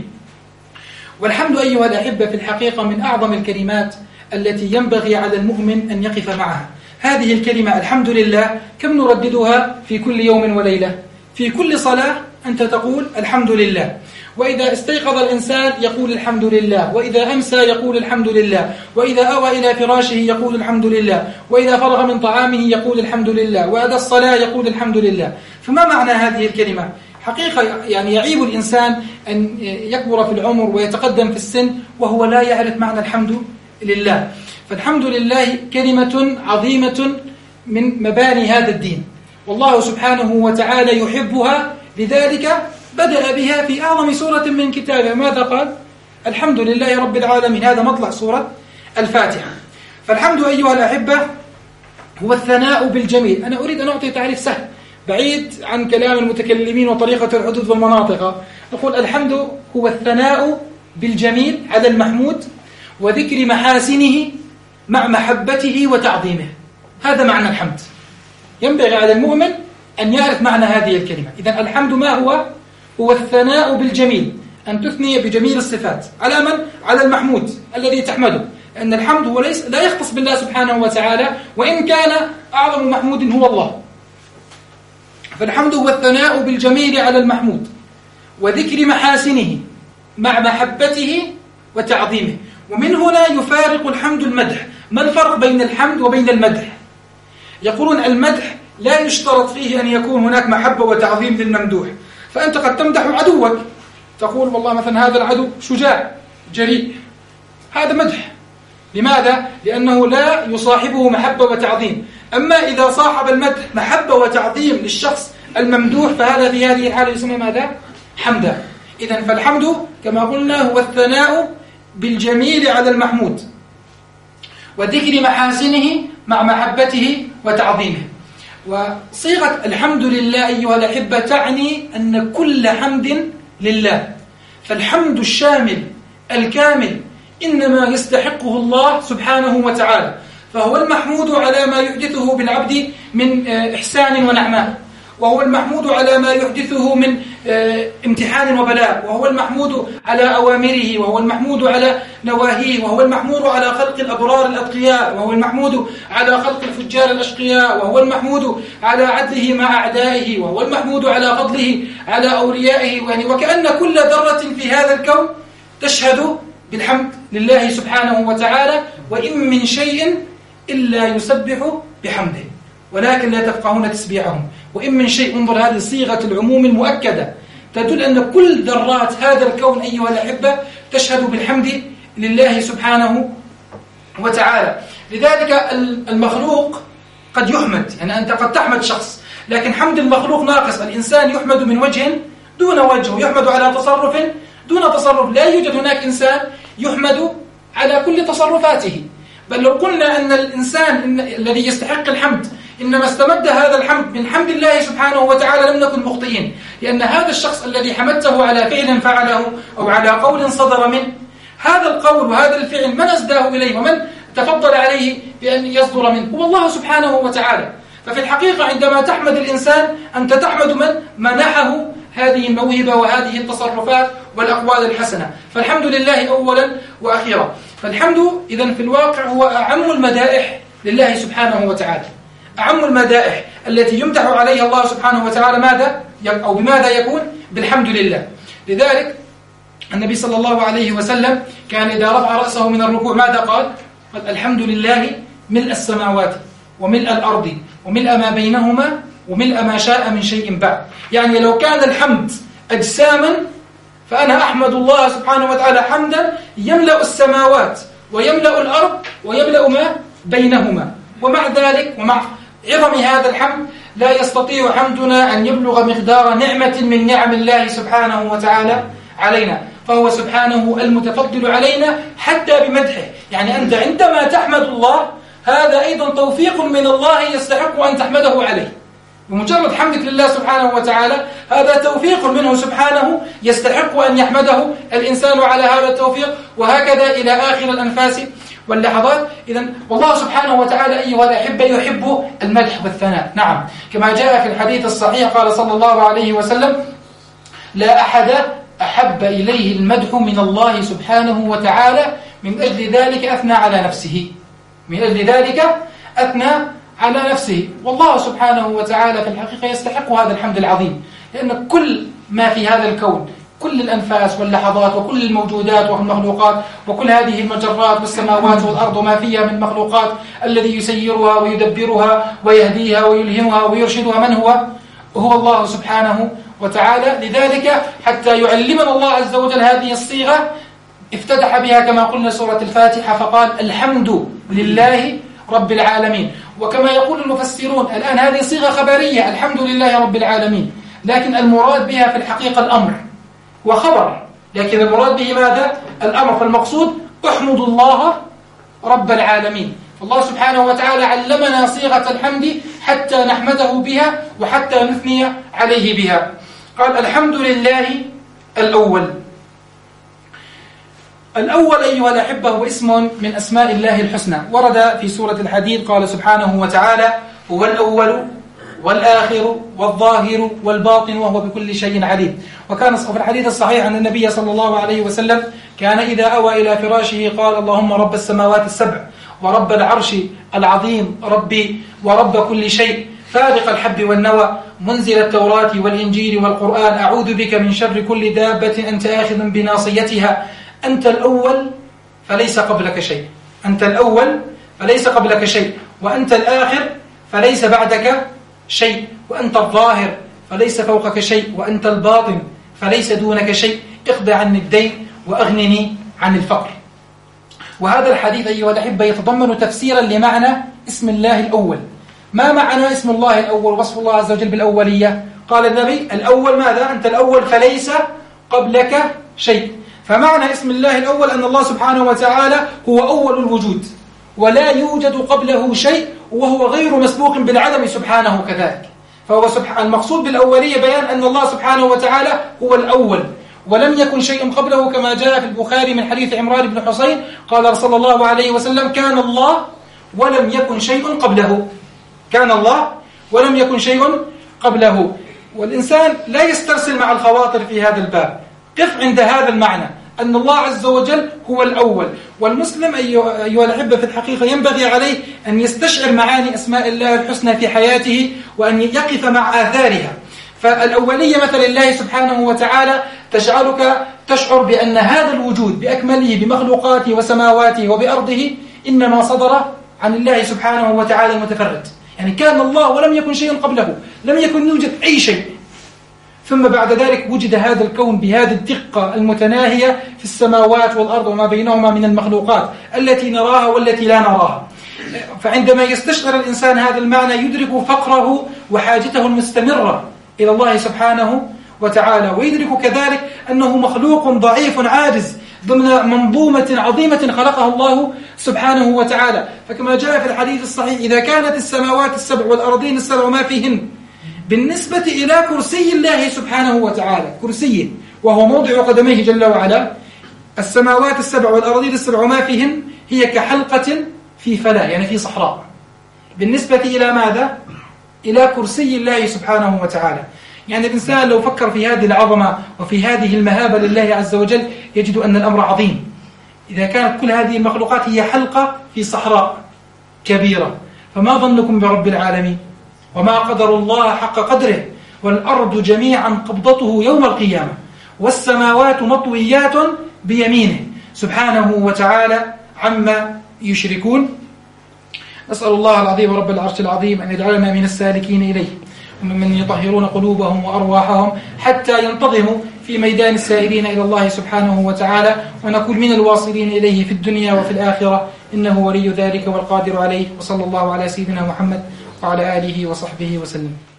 والحمد أيها الأحبة في الحقيقة من أعظم الكلمات التي ينبغي على المؤمن أن يقف معها. هذه الكلمة الحمد لله كم نرددها في كل يوم وليلة؟ في كل صلاة أنت تقول الحمد لله، وإذا استيقظ الإنسان يقول الحمد لله، وإذا أمسى يقول الحمد لله، وإذا أوى إلى فراشه يقول الحمد لله، وإذا فرغ من طعامه يقول الحمد لله، وأدى الصلاة يقول الحمد لله. فما معنى هذه الكلمة؟ حقيقة يعني يعيب الإنسان أن يكبر في العمر ويتقدم في السن وهو لا يعرف معنى الحمد لله. فالحمد لله كلمة عظيمة من مباني هذا الدين، والله سبحانه وتعالى يحبها، لذلك بدأ بها في أعظم سورة من كتابه. ماذا قال؟ الحمد لله رب العالمين. هذا مطلع سورة الفاتحة. فالحمد أيها الأحبة هو الثناء بالجميل. أنا أريد أن أعطي تعريف سهل بعيد عن كلام المتكلمين وطريقة الحدود والمناطق. نقول الحمد هو الثناء بالجميل على المحمود وذكر محاسنه مع محبته وتعظيمه. هذا معنى الحمد. ينبغي على المؤمن أن يعرف معنى هذه الكلمة. إذن الحمد ما هو؟ هو الثناء بالجميل، أن تثني بجميل الصفات على من؟ على المحمود الذي تحمده. أن الحمد هو ليس لا يختص بالله سبحانه وتعالى، وإن كان أعظم محمود هو الله. فالحمد هو الثناء بالجميل على المحمود وذكر محاسنه مع محبته وتعظيمه. ومن هنا يفارق الحمد المدح. ما الفرق بين الحمد وبين المدح؟ يقولون المدح لا يشترط فيه أن يكون هناك محبة وتعظيم للممدوح. فأنت قد تمدح عدوك، تقول والله مثلا هذا العدو شجاع جريء، هذا مدح. لماذا؟ لأنه لا يصاحبه محبة وتعظيم. أما إذا صاحب المدح محبة وتعظيم للشخص الممدوح فهذا في هذه الحالة يسمى ماذا؟ حمدا. إذن فالحمد كما قلنا هو الثناء بالجميل على المحمود وذكر محاسنه مع محبته وتعظيمه. وصيغة الحمد لله أيها الأحبة تعني أن كل حمد لله. فالحمد الشامل الكامل إنما يستحقه الله سبحانه وتعالى، فهو المحمود على ما يحدثه بالعبد من إحسان ونعماء، وهو المحمود على ما يحدثه من امتحان وبلاء، وهو المحمود على أوامره، وهو المحمود على نواهيه، وهو المحمود على خلق الأبرار الأتقياء، وهو المحمود على خلق الفجار الأشقياء، وهو المحمود على عدله مع أعدائه، وهو المحمود على فضله على أوليائه. وكأن كل ذرة في هذا الكون تشهد بالحمد لله سبحانه وتعالى، وإن من شيء إلا يسبح بحمده ولكن لا تفقهون تسبيحهم. وإن من شيء، انظر هذه صيغة العموم المؤكدة تدل أن كل ذرات هذا الكون أيها الأحبة تشهد بالحمد لله سبحانه وتعالى. لذلك المخلوق قد يحمد، يعني أنت قد تحمد شخص، لكن حمد المخلوق ناقص. الإنسان يحمد من وجه دون وجه، يحمد على تصرف دون تصرف. لا يوجد هناك إنسان يحمد على كل تصرفاته. بل لو قلنا أن الإنسان الذي يستحق الحمد إنما استمد هذا الحمد من حمد الله سبحانه وتعالى لم نكن مخطئين، لأن هذا الشخص الذي حمدته على فعل فعله أو على قول صدر منه، هذا القول وهذا الفعل من أسداه إليه ومن تفضل عليه بأن يصدر منه هو الله سبحانه وتعالى. ففي الحقيقة عندما تحمد الإنسان أنت تحمد من منحه هذه الموهبة وهذه التصرفات والأقوال الحسنة. فالحمد لله أولا وأخيرا. فالحمد إذن في الواقع هو أعم المدائح لله سبحانه وتعالى، أعم المدائح التي يمدح عليها الله سبحانه وتعالى. ماذا أو بماذا يكون؟ بالحمد لله. لذلك النبي صلى الله عليه وسلم كان إذا رفع رأسه من الركوع ماذا قال؟ قال الحمد لله ملء السماوات وملء الأرض وملء ما بينهما وملء ما شاء من شيء بعد. يعني لو كان الحمد أجساما فأنا أحمد الله سبحانه وتعالى حمدا يملأ السماوات ويملأ الأرض ويملأ ما بينهما. ومع ذلك ومع عظم هذا الحمد لا يستطيع حمدنا أن يبلغ مقدار نعمة من نعم الله سبحانه وتعالى علينا، فهو سبحانه المتفضل علينا حتى بمدحه. يعني أنت عندما تحمد الله هذا أيضا توفيق من الله يستحق أن تحمده عليه. بمجرد حمدك لله سبحانه وتعالى هذا توفيق منه سبحانه يستحق أن يحمده الإنسان على هذا التوفيق، وهكذا إلى آخر الأنفاس واللحظات. إذن والله سبحانه وتعالى أيها الأحبة يحب المدح والثناء. نعم، كما جاء في الحديث الصحيح قال صلى الله عليه وسلم لا أحد أحب إليه المدح من الله سبحانه وتعالى من أجل ذلك أثنى على نفسه من أجل ذلك أثنى على نفسه. والله سبحانه وتعالى في الحقيقة يستحق هذا الحمد العظيم، لأن كل ما في هذا الكون، كل الأنفاس واللحظات وكل الموجودات والمخلوقات وكل هذه المجرات والسماوات والأرض وما فيها من مخلوقات، الذي يسيرها ويدبرها ويهديها ويلهمها ويرشدها من هو؟ هو الله سبحانه وتعالى. لذلك حتى يعلمنا الله عز وجل هذه الصيغة افتتح بها كما قلنا سورة الفاتحة فقال الحمد لله رب العالمين. وكما يقول المفسرون الآن هذه صيغة خبرية الحمد لله رب العالمين، لكن المراد بها في الحقيقة الأمر وخبر، لكن المراد به ماذا؟ الأمر. فالمقصود احمد الله رب العالمين. فالله سبحانه وتعالى علمنا صيغة الحمد حتى نحمده بها وحتى نثني عليه بها. قال الحمد لله الأول. الأول أيها الأحبة هو اسم من أسماء الله الحسنى، ورد في سورة الحديد قال سبحانه وتعالى هو الأول والآخر والظاهر والباطن وهو بكل شيء عليم. وكان في الحديث الصحيح أن النبي صلى الله عليه وسلم كان إذا أوى إلى فراشه قال اللهم رب السماوات السبع ورب العرش العظيم ربي ورب كل شيء فالق الحب والنوى منزل التوراة والإنجيل والقرآن أعوذ بك من شر كل دابة أنت آخذ بناصيتها أنت الأول فليس قبلك شيء، أنت الأول فليس قبلك شيء، وأنت الآخر فليس بعدك شيء، وأنت الظاهر فليس فوقك شيء، وأنت الباطن فليس دونك شيء، اقض عني الدين وأغنني عن الفقر. وهذا الحديث أيها الأحبة يتضمن تفسيرا لمعنى اسم الله الأول. ما معنى اسم الله الأول وصف الله عز وجل بالأولية؟ قال النبي الأول ماذا؟ أنت الأول فليس قبلك شيء. فمعنى اسم الله الأول أن الله سبحانه وتعالى هو أول الوجود ولا يوجد قبله شيء، وهو غير مسبوق بالعدم سبحانه كذلك. فهو سبحانه المقصود بالأولية بيان أن الله سبحانه وتعالى هو الأول ولم يكن شيء قبله، كما جاء في البخاري من حديث عمران بن حسين قال صلى الله عليه وسلم كان الله ولم يكن شيء قبله، كان الله ولم يكن شيء قبله. والإنسان لا يسترسل مع الخواطر في هذا الباب، قف عند هذا المعنى أن الله عز وجل هو الأول. والمسلم أيها الأحبة في الحقيقة ينبغي عليه أن يستشعر معاني أسماء الله الحسنى في حياته وأن يقف مع آثارها. فالأولية مثل الله سبحانه وتعالى تجعلك تشعر بأن هذا الوجود بأكمله بمخلوقاته وسماواته وبأرضه إنما صدر عن الله سبحانه وتعالى المتفرد. يعني كان الله ولم يكن شيء قبله، لم يكن يوجد أي شيء، ثم بعد ذلك وجد هذا الكون بهذه الدقة المتناهية في السماوات والأرض وما بينهما من المخلوقات التي نراها والتي لا نراها. فعندما يستشعر الإنسان هذا المعنى يدرك فقره وحاجته المستمرة إلى الله سبحانه وتعالى، ويدرك كذلك أنه مخلوق ضعيف عاجز ضمن منظومة عظيمة خلقها الله سبحانه وتعالى. فكما جاء في الحديث الصحيح إذا كانت السماوات السبع والأرضين السبع وما فيهن بالنسبة إلى كرسي الله سبحانه وتعالى، كرسيه وهو موضع قدميه جل وعلا، السماوات السبع والأرضين السبع وما فيهن هي كحلقة في فلاة، يعني في صحراء، بالنسبة إلى ماذا؟ إلى كرسي الله سبحانه وتعالى. يعني الإنسان لو فكر في هذه العظمة وفي هذه المهابة لله عز وجل يجد أن الأمر عظيم. إذا كانت كل هذه المخلوقات هي حلقة في صحراء كبيرة، فما ظنكم برب العالمين؟ وما قدر الله حق قدره والأرض جميعا قبضته يوم القيامة والسماوات مطويات بيمينه سبحانه وتعالى عما يشركون. نسأل الله العظيم رب العرش العظيم أن يجعلنا من السالكين إليه ومن يطهرون قلوبهم وأرواحهم حتى ينتظموا في ميدان السائرين إلى الله سبحانه وتعالى، ونكون من الواصلين إليه في الدنيا وفي الآخرة، إنه ولي ذلك والقادر عليه. وصلى الله على سيدنا محمد وعلى آله وصحبه وسلم.